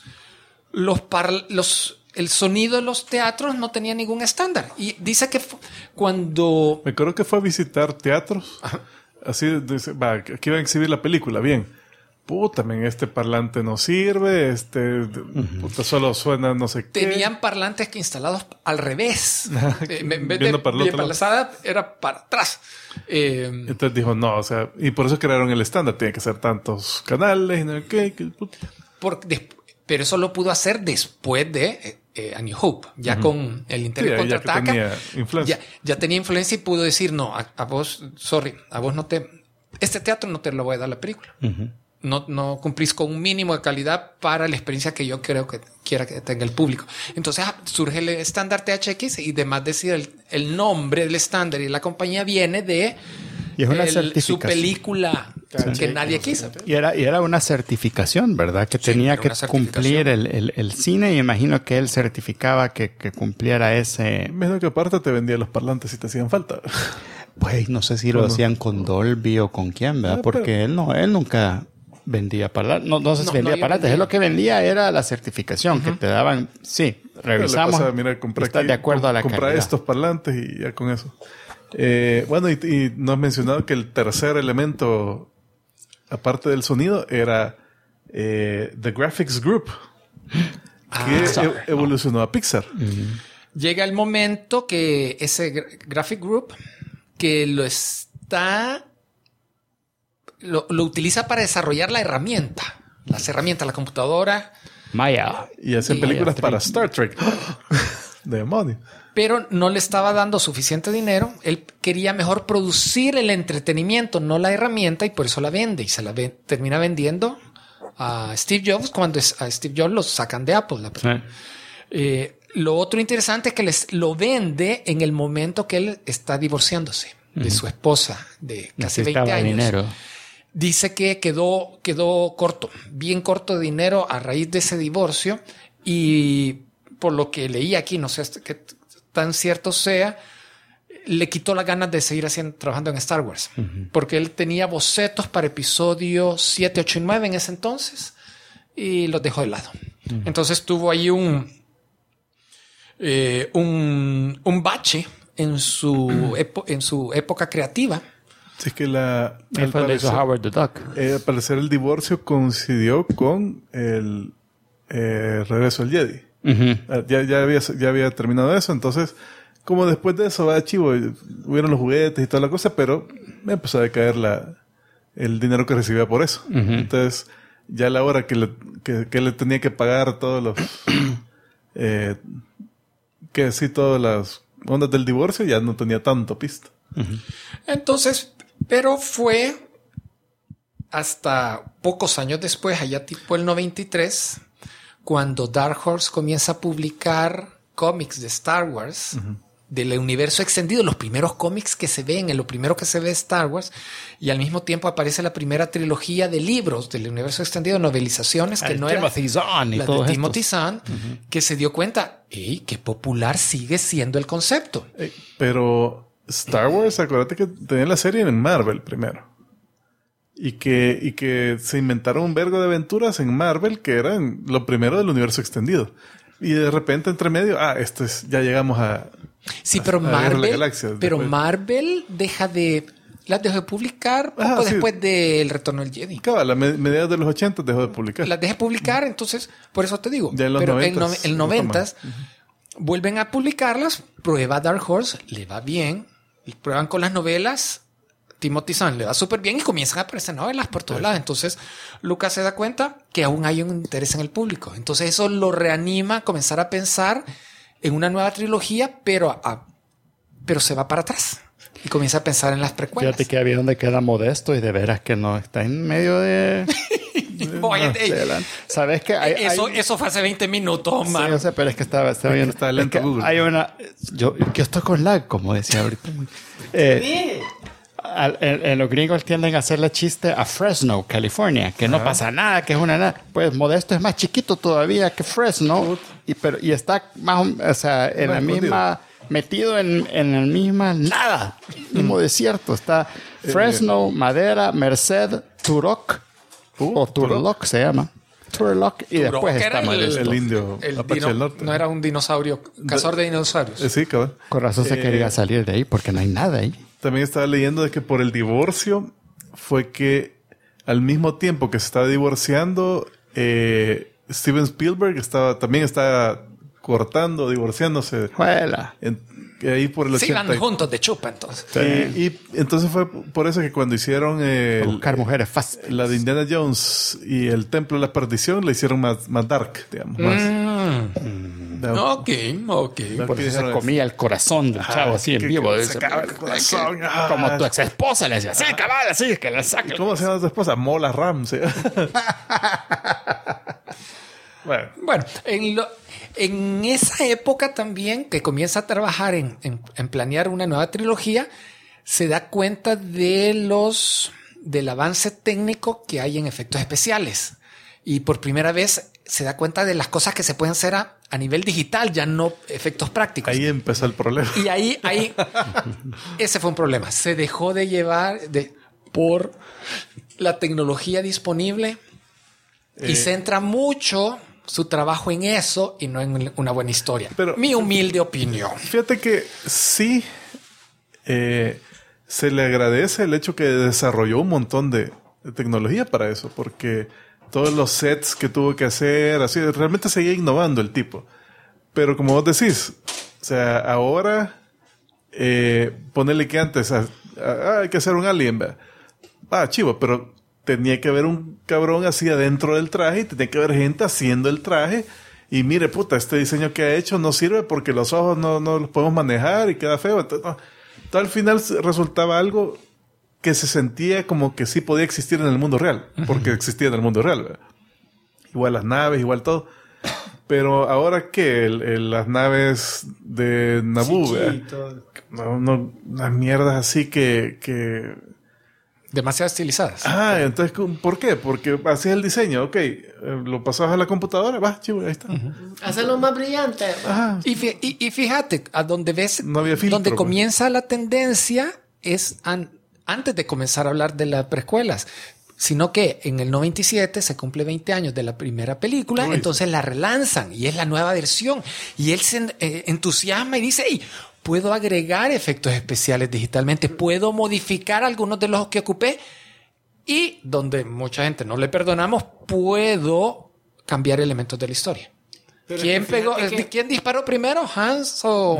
el sonido de los teatros no tenía ningún estándar. Y dice que cuando... Me acuerdo que fue a visitar teatros. Ajá. Así, dice, aquí van a exhibir la película, bien. Puta, men, este parlante no sirve, puta, solo suena no sé qué. Tenían parlantes que instalados al revés. En vez Viendo de para el otro para la sala, era para atrás. Entonces dijo, no, o sea, y por eso crearon el estándar. Tiene que ser tantos canales, y no sé qué. Pero eso lo pudo hacer después de A New Hope. Ya con el Imperio Contraataca. Ya tenía influencia y pudo decir, no, a vos, a vos no te... Este teatro no te lo voy a dar la película. No cumplís con un mínimo de calidad para la experiencia que yo creo que quiera que tenga el público. Entonces surge el estándar THX y además decir el nombre del estándar y la compañía viene de y es una su película que nadie quiso. Y era una certificación, ¿verdad? Que tenía que cumplir el cine y imagino que él certificaba que cumpliera ese... Menos que aparte te vendía los parlantes si te hacían falta. Pues no sé si lo hacían con Dolby o con quién, ¿verdad? Porque él nunca... vendía parlantes. No sé si vendía parlantes. Él lo que vendía era la certificación que te daban. Sí, revisamos. Mira, ¿Estás de acuerdo a la calidad? Comprar estos parlantes y ya con eso. Bueno, y nos has mencionado que el tercer elemento, aparte del sonido, era The Graphics Group, que evolucionó a Pixar. Llega el momento que ese Graphic Group, que lo utiliza para desarrollar las herramientas, la computadora. Maya. Y hacen películas para Star Trek. Demonio. Pero no le estaba dando suficiente dinero. Él quería mejor producir el entretenimiento, no la herramienta, y por eso la vende. Y termina vendiendo a Steve Jobs cuando a Steve Jobs lo sacan de Apple. Sí. Lo otro interesante es que lo vende en el momento que él está divorciándose de su esposa de casi 20 años. Dinero. Dice que quedó corto, bien corto de dinero a raíz de ese divorcio, y por lo que leí aquí, no sé qué tan cierto sea, le quitó las ganas de seguir trabajando en Star Wars, porque él tenía bocetos para episodios 7, 8 y 9 en ese entonces y los dejó de lado. Entonces tuvo ahí un bache en su época creativa. Sí, es que Howard the Duck. Al parecer el divorcio coincidió con el regreso del Jedi. Ya había terminado eso, entonces como después de eso chivo, hubieron los juguetes y toda la cosa, pero me empezó a decaer el dinero que recibía por eso. Entonces ya a la hora que le tenía que pagar todos los todas las ondas del divorcio, ya no tenía tanto pista. Entonces, pero fue hasta pocos años después, allá tipo el 93, cuando Dark Horse comienza a publicar cómics de Star Wars, del universo extendido, los primeros cómics que se ven, lo primero que se ve de Star Wars, y al mismo tiempo aparece la primera trilogía de libros del universo extendido, novelizaciones, que no era la de Timothy Zahn, que se dio cuenta, qué popular sigue siendo el concepto. Pero Star Wars, acuérdate que tenía la serie en Marvel primero. Y que se inventaron un vergo de aventuras en Marvel que eran lo primero del universo extendido. Y de repente, entre medio, ya llegamos a... Sí, pero Marvel... Marvel las dejó de publicar poco después del Retorno del Jedi. Claro, a mediados de los 80 dejó de publicar. Las dejé de publicar, entonces, por eso te digo. Ya en los 90s, en 90s vuelven a publicarlas, prueba Dark Horse, le va bien, y prueban con las novelas... Timothy Zahn le va súper bien y comienzan a aparecer novelas por todos lados. Entonces Lucas se da cuenta que aún hay un interés en el público. Entonces eso lo reanima a comenzar a pensar en una nueva trilogía, pero se va para atrás. y comienza a pensar en las precuelas. Fíjate que había donde queda Modesto y de veras que no está en medio de... Oye, ¿Sabes qué? eso fue hace 20 minutos, Omar. Sí, yo sé, pero es que estaba bien. Está lento Es que Google. hay una... Yo estoy con lag, como decía ahorita. En los gringos tienden a hacerle chiste a Fresno, California, que no pasa nada, que es una nada. Pues Modesto es más chiquito todavía que Fresno y está más, o sea, en la misma, metido en el misma nada, mismo desierto. Está Fresno, Madera, Merced, Turok, o Turlock se llama. Turlock, y Turok después era está Modesto. El indio Apache del Norte. No era un dinosaurio, cazador de dinosaurios. Sí, cabrón. Con razón se quería salir de ahí porque no hay nada ahí. También estaba leyendo de que por el divorcio fue que al mismo tiempo que se estaba divorciando, Steven Spielberg también estaba divorciándose. Juela. Ahí por el Sí, 80. iban juntos de chupa, entonces. Y entonces fue por eso que cuando hicieron Buscar mujeres fácil. la de Indiana Jones y el Templo de la Perdición, la hicieron más dark, digamos. Ok. Por eso se comía el corazón del chavo así en vivo. Se acaba el corazón. Como tu ex esposa le decía, sí, cabal, así, que le saque. ¿Cómo se llama tu esposa? Mola Ramsey. Bueno, en esa época también que comienza a trabajar en planear una nueva trilogía, se da cuenta del avance técnico que hay en efectos especiales. Y por primera vez se da cuenta de las cosas que se pueden hacer a nivel digital, ya no efectos prácticos. Ahí empezó el problema. Y ahí ese fue un problema. Se dejó de llevar por la tecnología disponible y centra mucho su trabajo en eso y no en una buena historia. Pero, mi humilde opinión. Fíjate que sí se le agradece el hecho que desarrolló un montón de tecnología para eso, porque todos los sets que tuvo que hacer, así, realmente seguía innovando el tipo. Pero como vos decís, o sea, ahora ponerle que antes hay que hacer un alien, ¿verdad? Chivo, pero tenía que haber un cabrón así adentro del traje y tenía que haber gente haciendo el traje. Y mire, puta, este diseño que ha hecho no sirve porque los ojos no los podemos manejar y queda feo. Entonces, no. Todo al final resultaba algo que se sentía como que sí podía existir en el mundo real, porque existía en el mundo real, ¿verdad? Igual las naves, igual todo. Pero ahora que las naves de Naboo, no, unas mierdas así que demasiado estilizadas. Entonces, ¿por qué? Porque así es el diseño. Ok, lo pasabas a la computadora, va, chivo, ahí está. Hacerlo más brillante. Ajá. Y fíjate, a donde ves, No había filtro, donde pues. comienza la tendencia es antes de comenzar a hablar de las precuelas, sino que en el 97 se cumple 20 años de la primera película, entonces la relanzan y es la nueva versión. Y él se entusiasma y dice, hey, puedo agregar efectos especiales digitalmente, puedo modificar algunos de los que ocupé y donde mucha gente no le perdonamos, puedo cambiar elementos de la historia. Pero ¿Quién disparó primero? ¿Hans o...?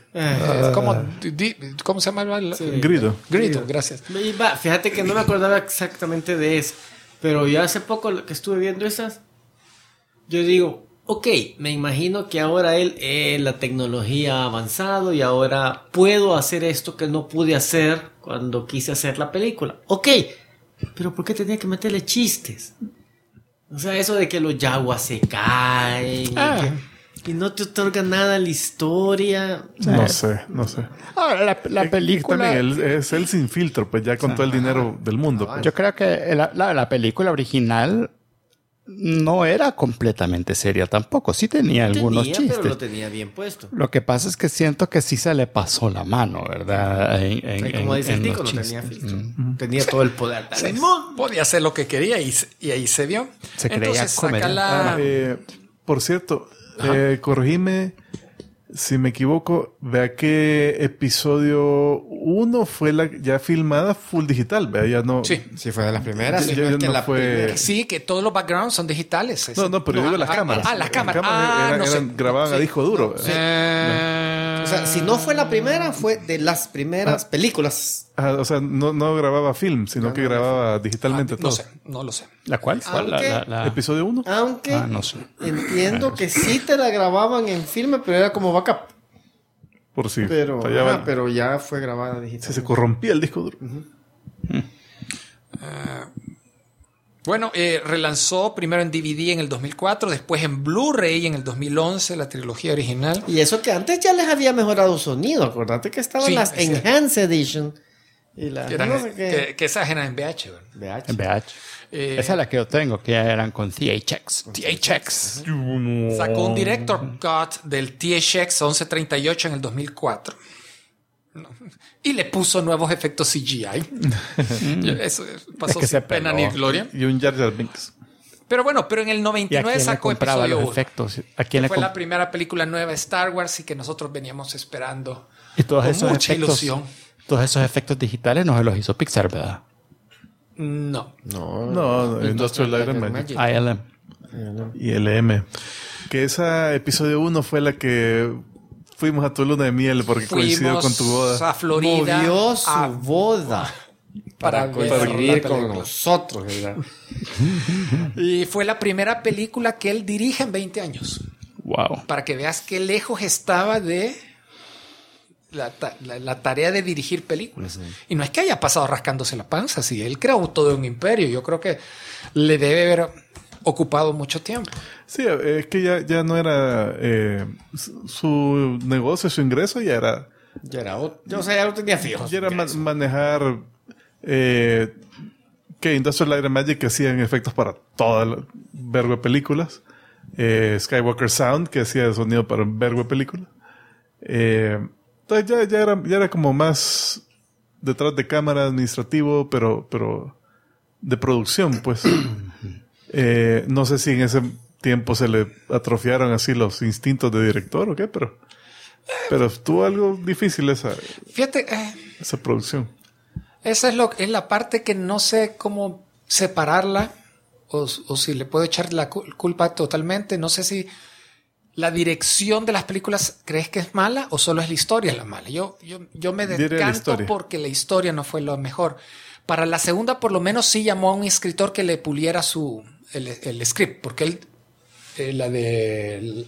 ¿Cómo se llama? Grido. Grito, gracias. Fíjate que no me acordaba exactamente de eso, pero yo hace poco que estuve viendo esas, yo digo, ok, me imagino que ahora la tecnología ha avanzado y ahora puedo hacer esto que no pude hacer cuando quise hacer la película. Ok, pero ¿por qué tenía que meterle chistes? O sea, eso de que los yaguas se caen y no te otorga nada la historia. No sé. Ahora, la película... También es él sin filtro, pues ya con todo el dinero del mundo. Pues. Yo creo que la película original no era completamente seria tampoco. Sí tenía algunos chistes. Pero lo tenía bien puesto. Lo que pasa es que siento que sí se le pasó la mano, ¿verdad? Como dice el en Tico, los no chistes. tenía filtro. Tenía todo el poder. Podía hacer lo que quería y ahí se vio. Se creía Entonces saca comedia. Por cierto, corregime si me equivoco, vea que episodio 1 fue la ya filmada full digital, vea, ya no... Sí. Sí, fue de las primeras. Ya si no es que no la fue- primera. Sí, que todos los backgrounds son digitales. No, pero yo digo las cámaras. Las cámaras. no sé. Grababan a disco duro. O sea, si no fue la primera, fue de las primeras películas. O sea, no grababa film, sino que grababa digitalmente todo. No lo sé. ¿La cuál? Aunque- ¿Episodio 1? Aunque no sé. entiendo que sí te la grababan en filme, pero era como backup. Por si Pero, fallaba. pero ya fue grabada digital. Si se corrompía el disco duro. Bueno, relanzó primero en DVD en el 2004, después en Blu-ray en el 2011, la trilogía original. Y eso que antes ya les había mejorado sonido. Acordate que estaban Sí, las es cierto. Enhanced Edition. Y las Que, eran- no sé qué. que esas eran en VH. ¿verdad? VH. En VH. Esa es la que yo tengo, que eran con THX. THX. Sacó un director cut del THX 1138 en el 2004. No. Y le puso nuevos efectos CGI. Eso pasó Es que sin se pena peló. ni gloria. Y un Jar Jar Binks. Pero bueno, pero en el ¿Y a 99 quién le sacó compraba episodio los 1. efectos? ¿A quién Que le fue la comp- primera película nueva de Star Wars y que nosotros veníamos esperando Y todos con esos mucha efectos, ilusión. todos esos efectos digitales no se los hizo Pixar, ¿verdad? No. No, Industrial Light and Magic. ILM. Y LM. Que esa episodio 1 fue la que fuimos a tu luna de miel porque coincidió con tu boda. a Florida Movió su a- boda para para ver coincidir la con película. nosotros. ¿Verdad? Y fue la primera película que él dirige en 20 años. Wow. Para que veas qué lejos estaba de la tarea de dirigir películas. Y no es que haya pasado rascándose la panza, sí, él creó todo un imperio. Yo creo que le debe haber ocupado mucho tiempo. Sí, es que ya no era su negocio, su ingreso ya era Ya era otro. O sea, ya lo tenía fijo. ya era manejar que Industrial Light and Magic, que hacían efectos para toda la vergo de películas. Skywalker Sound, que hacía sonido para un vergo de películas. Entonces ya era como más detrás de cámara administrativo, pero de producción, pues. No sé si en ese tiempo se le atrofiaron así los instintos de director o qué, pero estuvo algo difícil esa Fíjate, producción. esa es la parte que no sé cómo separarla o si le puedo echar la culpa totalmente. No sé si la dirección de las películas crees que es mala o solo es la historia la mala. Yo me Diría la decanto historia. porque la historia no fue lo mejor. Para la segunda, por lo menos, sí llamó a un escritor que le puliera el script, porque él, la de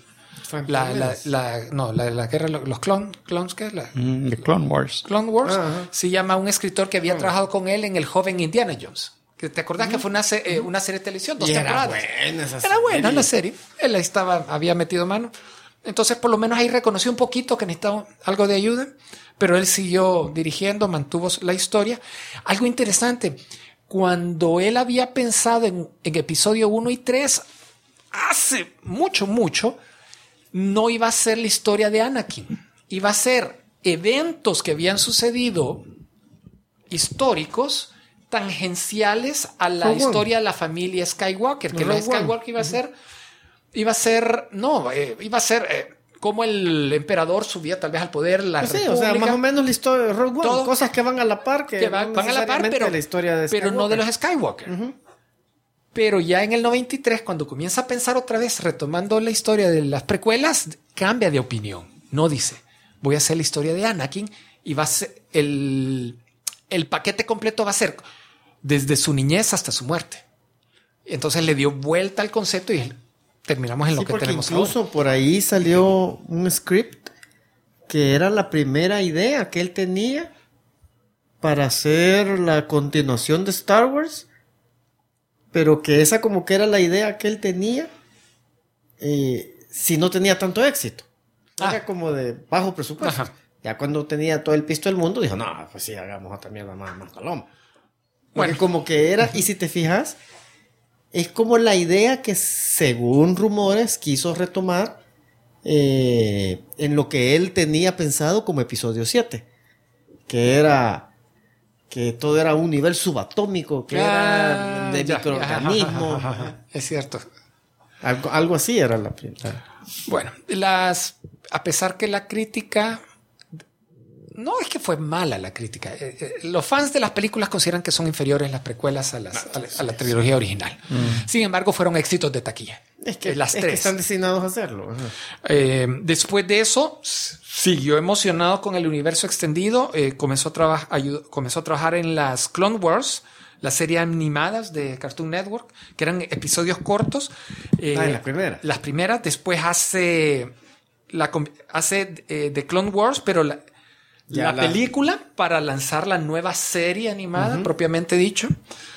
la guerra, los clones, ¿qué es la? The Clone Wars. Clone Wars, Ajá. sí llama a un escritor que había trabajado con él en El joven Indiana Jones. Que ¿te acordás que fue una serie de televisión? 2 Y era temporadas. buena esa Era buena serie. la serie. Él había metido mano. Entonces, por lo menos ahí reconoció un poquito que necesitaba algo de ayuda, pero él siguió dirigiendo, mantuvo la historia. Algo interesante, cuando él había pensado en episodio 1 y 3, hace mucho, no iba a ser la historia de Anakin. Iba a ser eventos que habían sucedido históricos tangenciales a la Rogue One. historia de la familia Skywalker, que la Rogue One. Skywalker iba a ser cómo el emperador subía tal vez al poder, la Pues sí, república, o sea, más o menos la historia de Rogue One. Todo. Cosas que van a la par, que van a la par, necesariamente pero, la historia de pero no de los Skywalker. Skywalker. Pero ya en el 93, cuando comienza a pensar otra vez, retomando la historia de las precuelas, cambia de opinión. No dice, voy a hacer la historia de Anakin y va a ser el paquete completo va a ser desde su niñez hasta su muerte. Entonces le dio vuelta al concepto y terminamos en lo Sí, que porque tenemos incluso ahora. por ahí salió un script que era la primera idea que él tenía para hacer la continuación de Star Wars, pero que esa como que era la idea que él tenía si no tenía tanto éxito. Era como de bajo presupuesto. Ajá. Ya cuando tenía todo el pisto del mundo, dijo, no, pues sí, hagamos otra mierda más paloma. Porque Bueno. como que era, y si te fijas, es como la idea que según rumores quiso retomar en lo que él tenía pensado como episodio 7. Que era que todo era un nivel subatómico, que era de Ya, microorganismos. Es cierto. Algo así era la primera. Bueno, a pesar que la crítica, no es que fue mala la crítica. Los fans de las películas consideran que son inferiores las precuelas a la trilogía original. Sin embargo, fueron éxitos de taquilla. Es que, las es tres. que están destinados a hacerlo. Ajá. Después de eso, siguió emocionado con el universo extendido. Comenzó a trabajar en las Clone Wars, las series animadas de Cartoon Network, que eran episodios cortos. En la primera. Las primeras. Después hace hace The Clone Wars, pero la película para lanzar la nueva serie animada, propiamente dicho,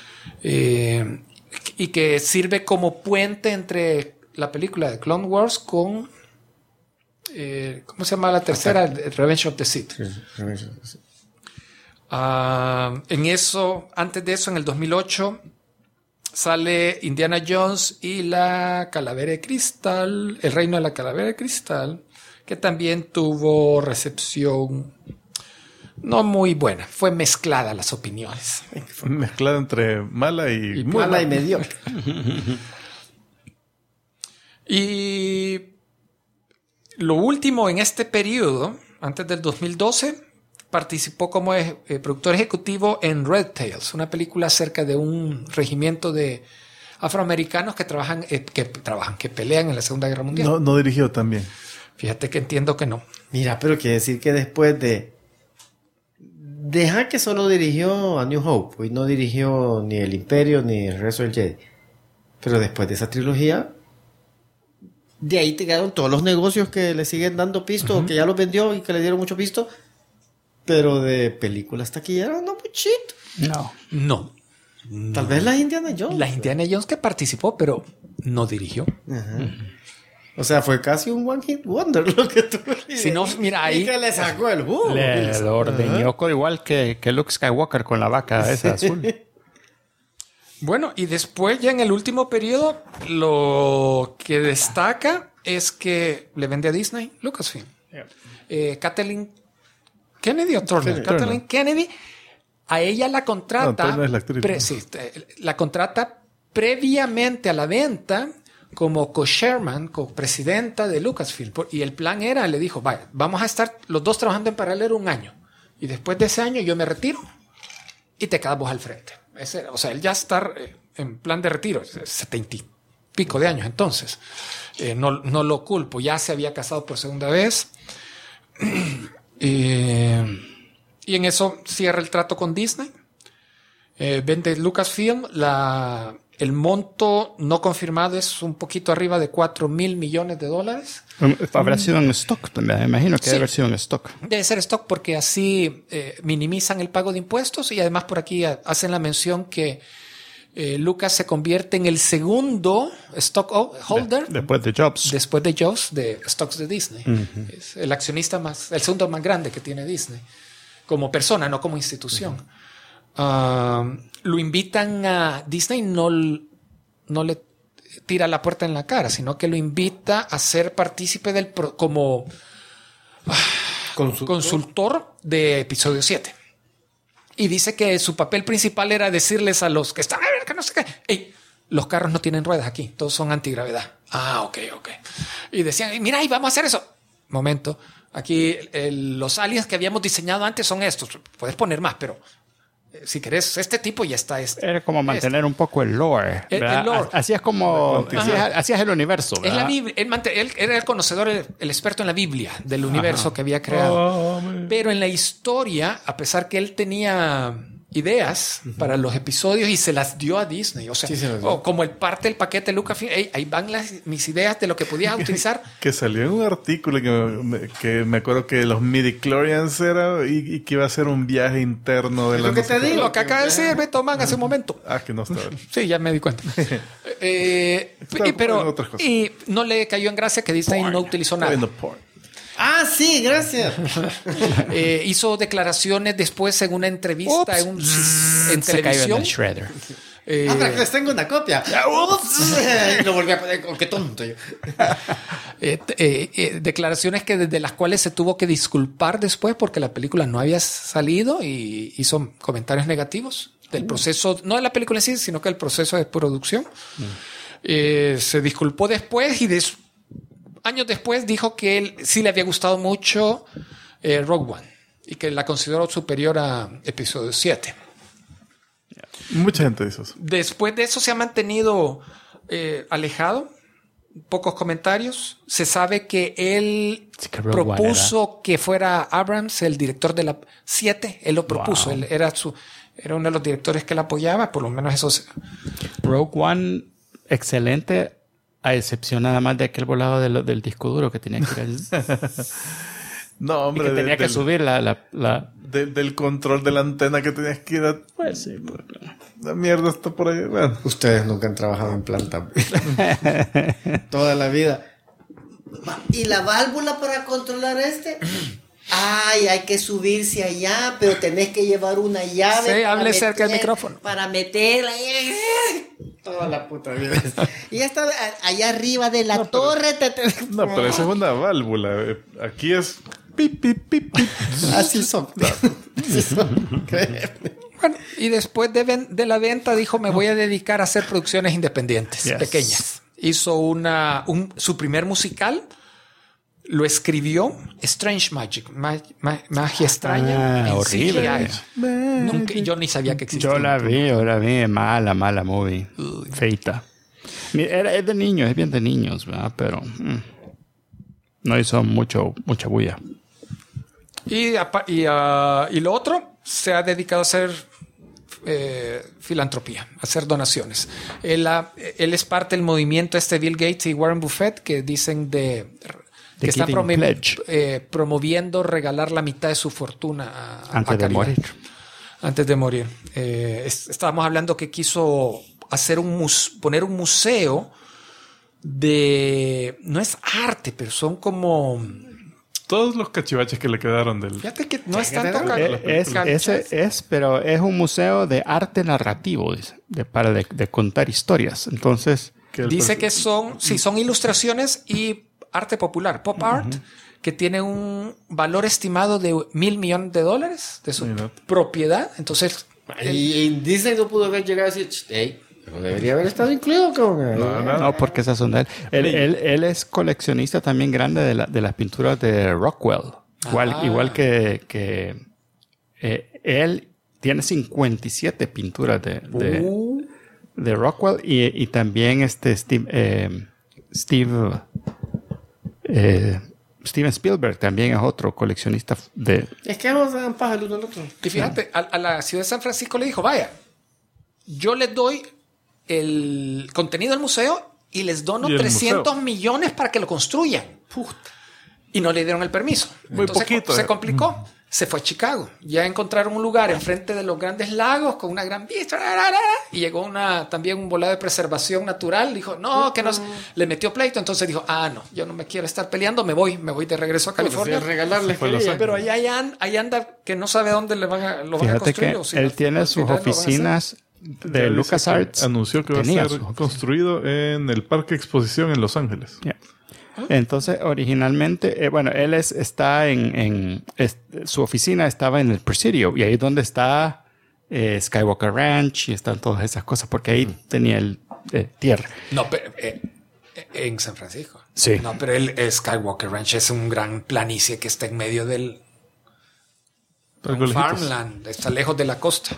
y que sirve como puente entre la película de Clone Wars con ¿cómo se llama la tercera? Revenge of the Sith. En eso, antes de eso, en el 2008 sale Indiana Jones y la Calavera de Cristal, el Reino de la Calavera de Cristal, que también tuvo recepción no muy buena. Fue mezclada las opiniones. Mezclada entre mala y mala y mediocre. Y lo último en este periodo, antes del 2012, participó como productor ejecutivo en Red Tails, una película acerca de un regimiento de afroamericanos que que pelean en la Segunda Guerra Mundial. No dirigió también. Fíjate que entiendo que no. Mira, pero quiere decir que después de dejar que solo dirigió a New Hope y no dirigió ni El Imperio ni El Regreso del Jedi, pero después de esa trilogía, de ahí te quedaron todos los negocios que le siguen dando pisto, que ya los vendió y que le dieron mucho pisto, pero de películas taquilleras no muchito. No. Tal vez las Indiana Jones. Las Indiana Jones que participó, pero no dirigió. O sea, fue casi un one hit wonder lo que tú. Si no, mira ahí. Y que le sacó el jugo. Le ordeñó igual que Luke Skywalker con la vaca esa azul. Bueno, y después ya en el último periodo, lo que destaca es que le vende a Disney Lucasfilm. Kathleen Kennedy o Turner. Kathleen Kennedy, a ella la contrata. No, Turner es la actriz, la contrata previamente a la venta como co-chairman, co-presidenta de Lucasfilm. Y el plan era, le dijo, vaya, vamos a estar los dos trabajando en paralelo un año. Y después de ese año yo me retiro y te quedas vos al frente. O sea, él ya está en plan de retiro, 70 y pico de años entonces. No lo culpo, ya se había casado por segunda vez. Y en eso cierra el trato con Disney. Vende Lucasfilm. El monto no confirmado es un poquito arriba de $4,000 millones. Habrá sido en stock, me imagino que debe haber sido en stock. Debe ser stock porque así minimizan el pago de impuestos y además por aquí hacen la mención que Lucas se convierte en el segundo stock holder después de Jobs. Después de Jobs de stocks de Disney. Es el accionista el segundo más grande que tiene Disney. Como persona, no como institución. Lo invitan a Disney, no le tira la puerta en la cara, sino que lo invita a ser partícipe como consultor de episodio 7. Y dice que su papel principal era decirles a los que están, que no sé qué, hey, los carros no tienen ruedas aquí, todos son antigravedad. Ok. Y decían, mira, y vamos a hacer eso. Momento, aquí los aliens que habíamos diseñado antes son estos. Puedes poner más, pero si querés este tipo ya está. Era como mantener un poco el lore. El lore. Así es como así es el universo. Es la Biblia. Él era el conocedor, el experto en la Biblia del universo que había creado. Pero en la historia, a pesar que él tenía ideas para los episodios y se las dio a Disney. O sea, como el parte del paquete de Lucasfilm, ahí van mis ideas de lo que podías utilizar. Que salió en un artículo que me acuerdo que los midichlorians era y que iba a ser un viaje interno de la... Lo que te digo. Lo que acaba de decir Beto Man hace un momento. Que no estaba. Sí, ya me di cuenta. Y no le cayó en gracia que Disney no utilizó nada. Sí, gracias. Hizo declaraciones después en una entrevista en televisión. Les tengo una copia. Y lo volví a poner. Qué tonto yo. Declaraciones desde las cuales se tuvo que disculpar después porque la película no había salido y hizo comentarios negativos del proceso, no de la película en sí, sino que el proceso de producción. Se disculpó después y años después dijo que él sí le había gustado mucho Rogue One y que la consideró superior a episodio 7. Mucha gente dice eso. Después de eso se ha mantenido alejado, pocos comentarios. Se sabe que él propuso que fuera Abrams el director de la 7. Él lo propuso. Él era uno de los directores que la apoyaba, por lo menos eso. Rogue One, excelente. A excepción nada más de aquel volado del disco duro que tenía que ir No, y hombre. que tenía que subir la... Del control de la antena que tenías que ir a... Pues sí, La mierda está por ahí. Bueno. Ustedes nunca han trabajado en planta. Toda la vida. ¿Y la válvula para controlar este? Ay, hay que subirse allá, pero tenés que llevar una llave. Sí, hable cerca del micrófono. Para meterla. Toda la puta vida. Y ya está allá arriba de la torre. No, pero esa es una válvula. Aquí es... Pip, pip, pip, pip. Así son. Así son. Créeme. Bueno, y después de la venta dijo, me voy a dedicar a hacer producciones independientes, Yes. pequeñas. Hizo su primer musical, lo escribió, Strange Magic, magia extraña. En horrible. CGI. Yo ni sabía que existía. Yo la vi, mala movie. Feita. Es de niños, es bien de niños, ¿verdad? Pero no hizo mucha bulla. Y lo otro, se ha dedicado a hacer filantropía, a hacer donaciones. Él es parte del movimiento Bill Gates y Warren Buffett, que dicen que están promoviendo regalar la mitad de su fortuna Antes de morir. Antes de morir. Estábamos hablando que quiso hacer poner un museo no es arte, pero son como... Todos los cachivaches que le quedaron del... Fíjate que no es tanto... Pero es un museo de arte narrativo, dice, para contar historias. Entonces... Dice que son ilustraciones y arte popular, pop art, que tiene un valor estimado de $1,000 millones de su propiedad. Entonces... Y Disney no pudo haber llegado a decir, hey, no debería haber estado incluido, cabrón. No, porque esas son de él. Él es coleccionista también grande de las pinturas de Rockwell. Igual que él tiene 57 pinturas de Rockwell y también Steven Spielberg también es otro coleccionista de... Es que no se dan paja el uno al otro. Y fíjate, a la ciudad de San Francisco le dijo, vaya, yo les doy el contenido del museo y les dono 300 millones para que lo construyan. Y no le dieron el permiso. Muy Entonces poquito. se complicó. Se fue a Chicago. Ya encontraron un lugar enfrente de los grandes lagos con una gran vista. Y llegó también un volado de preservación natural. Dijo, no, que no. Le metió pleito. Entonces dijo, no, yo no me quiero estar peleando. Me voy de regreso a California. Regalarles Pero ahí anda que no sabe dónde lo van a construir. Que o si él tiene sus oficinas de LucasArts. Anunció que va a ser construido en el Parque Exposición en Los Ángeles. Yeah. Entonces, originalmente, él está su oficina estaba en el Presidio y ahí es donde está Skywalker Ranch y están todas esas cosas porque ahí tenía el tierra. No, pero en San Francisco. Sí. No, pero el Skywalker Ranch es un gran planicie que está en medio del farmland, está lejos de la costa.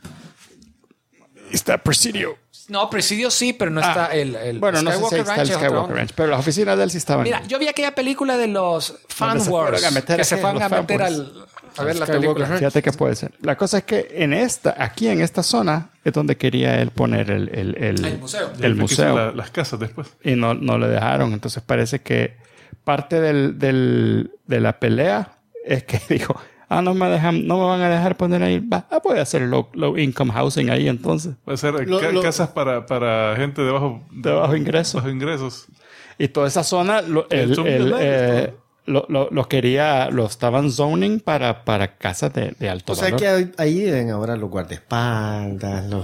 Está Presidio. No, Presidio sí, pero no está el bueno, no sé si está el Skywalker Ranch, pero las oficinas de él sí estaban. Mira, yo vi aquella película de los Fan Wars que se van a meter a ver la película. Fíjate que puede ser. La cosa es que aquí en esta zona es donde quería él poner el museo. El museo. Las casas después. Y no le dejaron. Entonces parece que parte de la pelea es que dijo, no me van a dejar poner ahí. Voy a hacer low income housing ahí entonces. Va a ser casas para gente de bajo ingresos. Bajo ingresos. Y toda esa zona lo estaban zoning para casas de alto valor. O sea que ahí ven ahora los guardaespaldas, los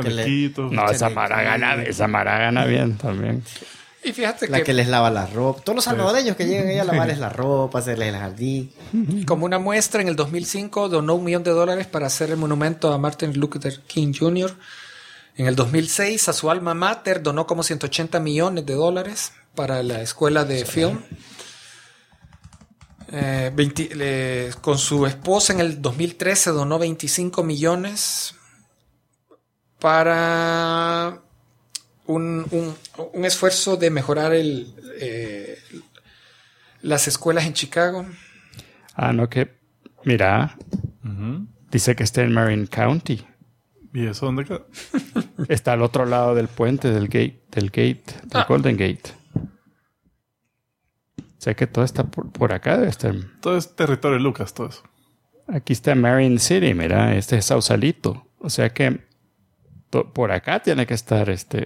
esa mara gana bien también. Y fíjate que les lava la ropa. Todos los salvadoreños que llegan ahí a lavarles la ropa, hacerles el jardín. Como una muestra, en el 2005 donó $1 millón para hacer el monumento a Martin Luther King Jr. En el 2006 a su alma mater donó como $180 millones para la escuela de film. Con su esposa en el 2013 donó 25 millones para un esfuerzo de mejorar las escuelas en Chicago. Mira, dice que está en Marin County, ¿Y eso dónde queda? Está al otro lado del puente del Golden Gate. Sé que todo está por acá. Debe estar. Todo es territorio de Lucas, todo eso. Aquí está Marion City, mira. Este es Sausalito. O sea que por acá tiene que estar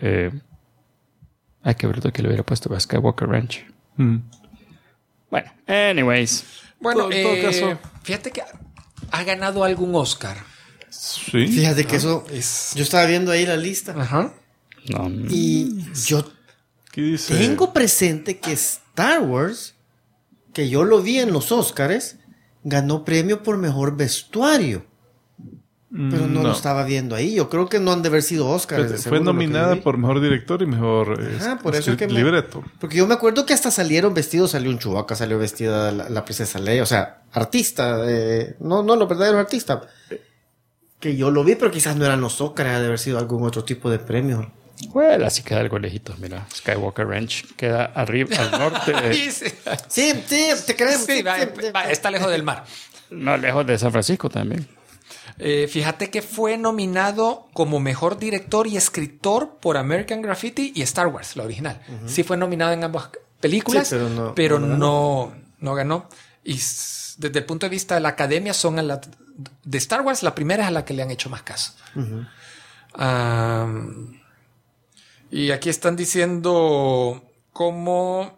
Ay, qué bruto que le hubiera puesto a Skywalker Ranch. Bueno, anyways. Bueno, En todo caso. fíjate que ha ganado algún Oscar. Sí. Fíjate que eso... Yo estaba viendo ahí la lista. Ajá. No, Y yo ¿Qué dice? tengo presente que Star Wars, que yo lo vi en los Oscars, ganó premio por mejor vestuario. Pero no lo estaba viendo ahí. Yo creo que no han de haber sido Oscars. de Fue seguro, lo que nominada vi. por mejor director y mejor Ajá, por eso que libreto. Porque yo me acuerdo que hasta salieron vestidos, salió un Chewbacca, salió vestida la princesa Leia, o sea, artista, no los verdaderos artistas. Que yo lo vi, pero quizás no eran los Oscars, ha de haber sido algún otro tipo de premio. Bueno, así queda algo lejito. Mira, Skywalker Ranch queda arriba, al norte. Sí, Sí, te creemos. sí, está lejos del mar. No lejos de San Francisco también. Fíjate que fue nominado como mejor director y escritor por American Graffiti y Star Wars, la original. Sí fue nominado en ambas películas, Sí, pero no ganó. Y desde el punto de vista de la academia, de Star Wars, la primera es a la que le han hecho más caso. Y aquí están diciendo cómo...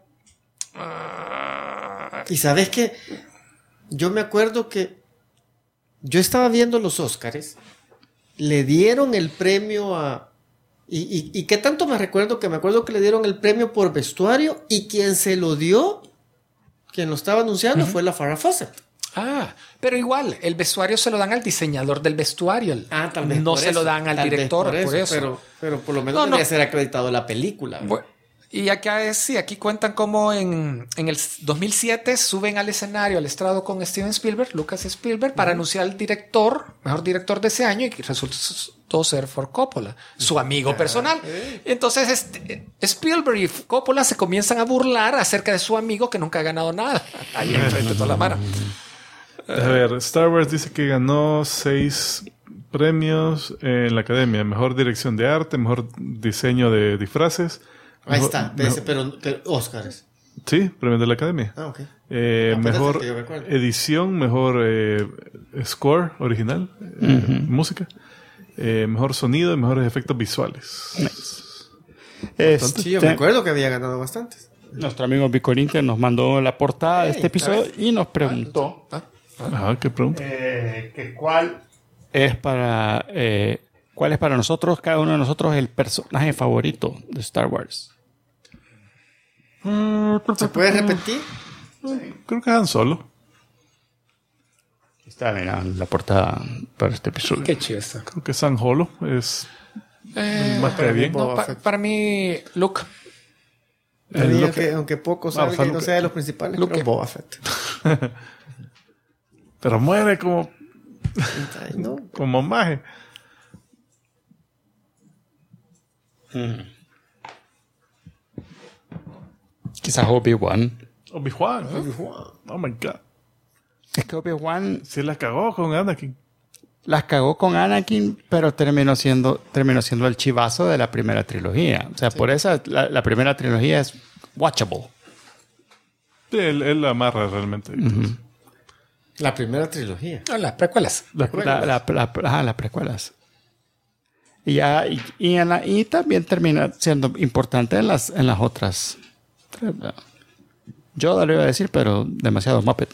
Y sabes que yo me acuerdo que yo estaba viendo los Oscars, le dieron el premio a... Y qué tanto me acuerdo que le dieron el premio por vestuario y quien se lo dio, quien lo estaba anunciando, fue la Farrah Fawcett. Pero igual, el vestuario se lo dan al diseñador del vestuario. Tal vez no por se eso, lo dan al tal vez director, por eso. Pero por lo menos debería ser acreditado la película. Y acá aquí cuentan cómo en el 2007 suben al escenario, al estrado con Steven Spielberg, Lucas Spielberg, para anunciar al mejor director de ese año, y resultó ser Ford Coppola, su amigo personal. Entonces Spielberg y Coppola se comienzan a burlar acerca de su amigo que nunca ha ganado nada. Ahí enfrente de toda la mara. A ver, Star Wars dice que ganó 6 premios en la academia. Mejor dirección de arte, mejor diseño de disfraces. Ahí está, pero Oscars. Sí, premios de la academia. Ok. Mejor que yo recuerdo. edición, mejor score original, música. Mejor sonido y mejores efectos visuales. Sí, yo me acuerdo que había ganado bastantes. Nuestro amigo Vicorintia nos mandó la portada de este episodio y nos preguntó Ajá, ¿qué pregunta? cuál es para nosotros, cada uno de nosotros, el personaje favorito de Star Wars. ¿Se puede repetir? Creo que Han Solo. Está bien la portada para este episodio. Qué chido está. Creo que San Holo es más que bien. Para mí, Luke. Aunque poco sabe que no sea de los principales, pero Boba Fett. Pero muere como Ay, no. como maje. Quizás Obi-Wan. Obi-Wan. Oh my God. Es que Obi-Wan Se la cagó con Anakin. las cagó con Anakin, pero terminó siendo el chivazo de la primera trilogía. O sea, por eso la primera trilogía es watchable. Sí, él la amarra realmente. La primera trilogía. Las precuelas. Las precuelas. Y también termina siendo importante en las otras. Yo lo iba a decir, pero demasiado Muppet.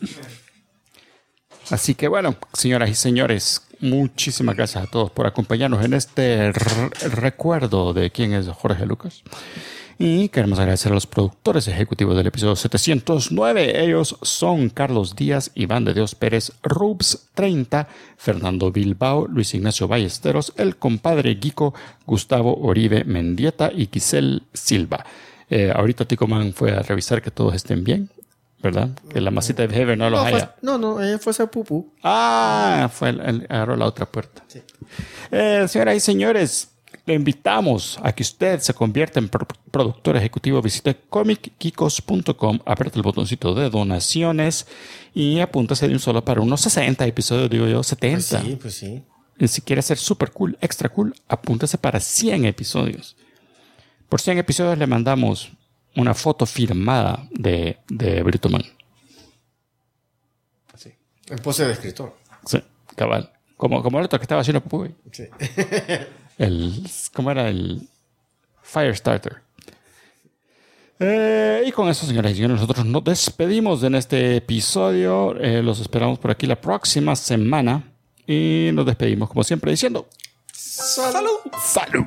Así que bueno, señoras y señores, muchísimas gracias a todos por acompañarnos en este recuerdo de quién es Jorge Lucas. Y queremos agradecer a los productores ejecutivos del episodio 709. Ellos son Carlos Díaz, Iván de Dios Pérez, Rubs 30, Fernando Bilbao, Luis Ignacio Ballesteros, el compadre Guico, Gustavo Oribe Mendieta y Giselle Silva. Ahorita Ticoman fue a revisar que todos estén bien, ¿verdad? Que la masita de Heaven no los haya. Ella fue a hacer pupú. Agarró la otra puerta. Sí. Señoras y señores, le invitamos a que usted se convierta en productor ejecutivo. Visite comickikos.com, apriete el botoncito de donaciones y apúntase de un solo para unos 60 episodios, digo yo, 70. Pues sí. si quiere ser super cool, extra cool, apúntese para 100 episodios. Por 100 episodios le mandamos una foto firmada de Britoman. Sí. En pose de escritor. Sí, cabal. Como el otro que estaba haciendo Puy. Sí. ¿Cómo era? El Firestarter. Y con eso, señoras y señores, nosotros nos despedimos en este episodio. Los esperamos por aquí la próxima semana. Y nos despedimos, como siempre, diciendo: ¡Salud! ¡Salud!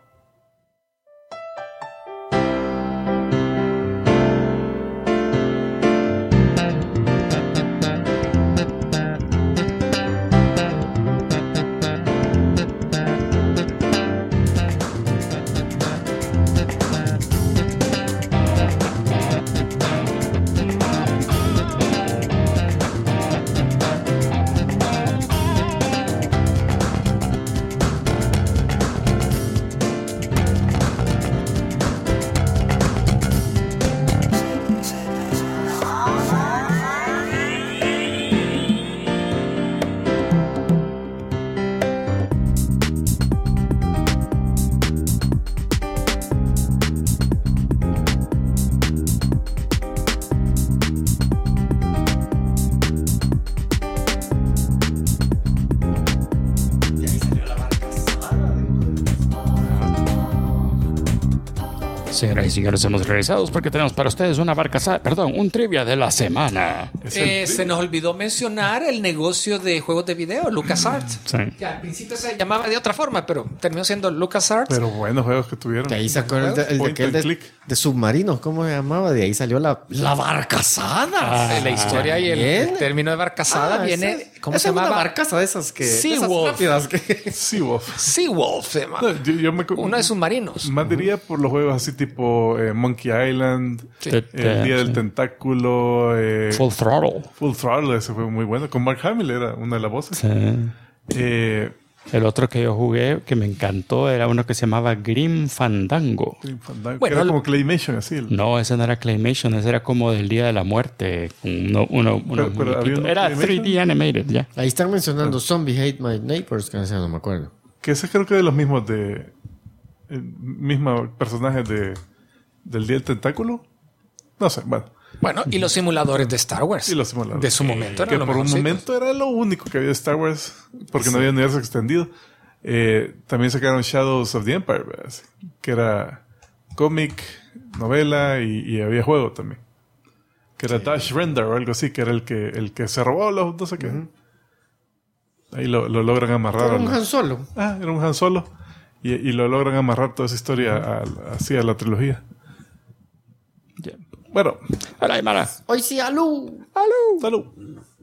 Señoras y señores, hemos regresado porque tenemos para ustedes un trivia de la semana. Se nos olvidó mencionar el negocio de juegos de video, LucasArts. Sí. Que al principio se llamaba de otra forma, pero terminó siendo LucasArts. Pero buenos juegos que tuvieron. De ahí sacó el de aquel de submarinos, ¿cómo se llamaba? De ahí salió la barcazada. La historia y el término de barcazada viene... ¿Cómo se llamaba? Una barcaza de esas que... Seawolf. Seawolf. Seawolf se llama. No, Uno de submarinos. Más diría por los juegos así tipo Monkey Island, El Día del Tentáculo, Full Throttle. Full Throttle, ese fue muy bueno. Con Mark Hamill era una de las voces. Sí. El otro que yo jugué que me encantó era uno que se llamaba Grim Fandango. Bueno, era como Claymation, así. No, ese no era Claymation, ese era como del Día de la Muerte. Pero había uno era Claymation. 3D animated, ya. Ahí están mencionando Zombie Hate My Neighbors, que no me acuerdo. Que ese creo que de los mismos de... El mismo personaje del Día del Tentáculo. No sé, bueno. Bueno, y los simuladores de Star Wars. Y los simuladores. De su momento. Que por un momento era lo único que había de Star Wars, porque no había universo extendido. También sacaron Shadows of the Empire, ¿verdad? Que era cómic, novela y había juego también. Que era Dash Render o algo así, que era el que se robó los no sé qué. Ahí lo logran amarrar. Era un Han Solo. Era un Han Solo. Y lo logran amarrar toda esa historia así a la trilogía. Yeah. Bueno. Hola, Aymara. Hoy sí, alú. Salud.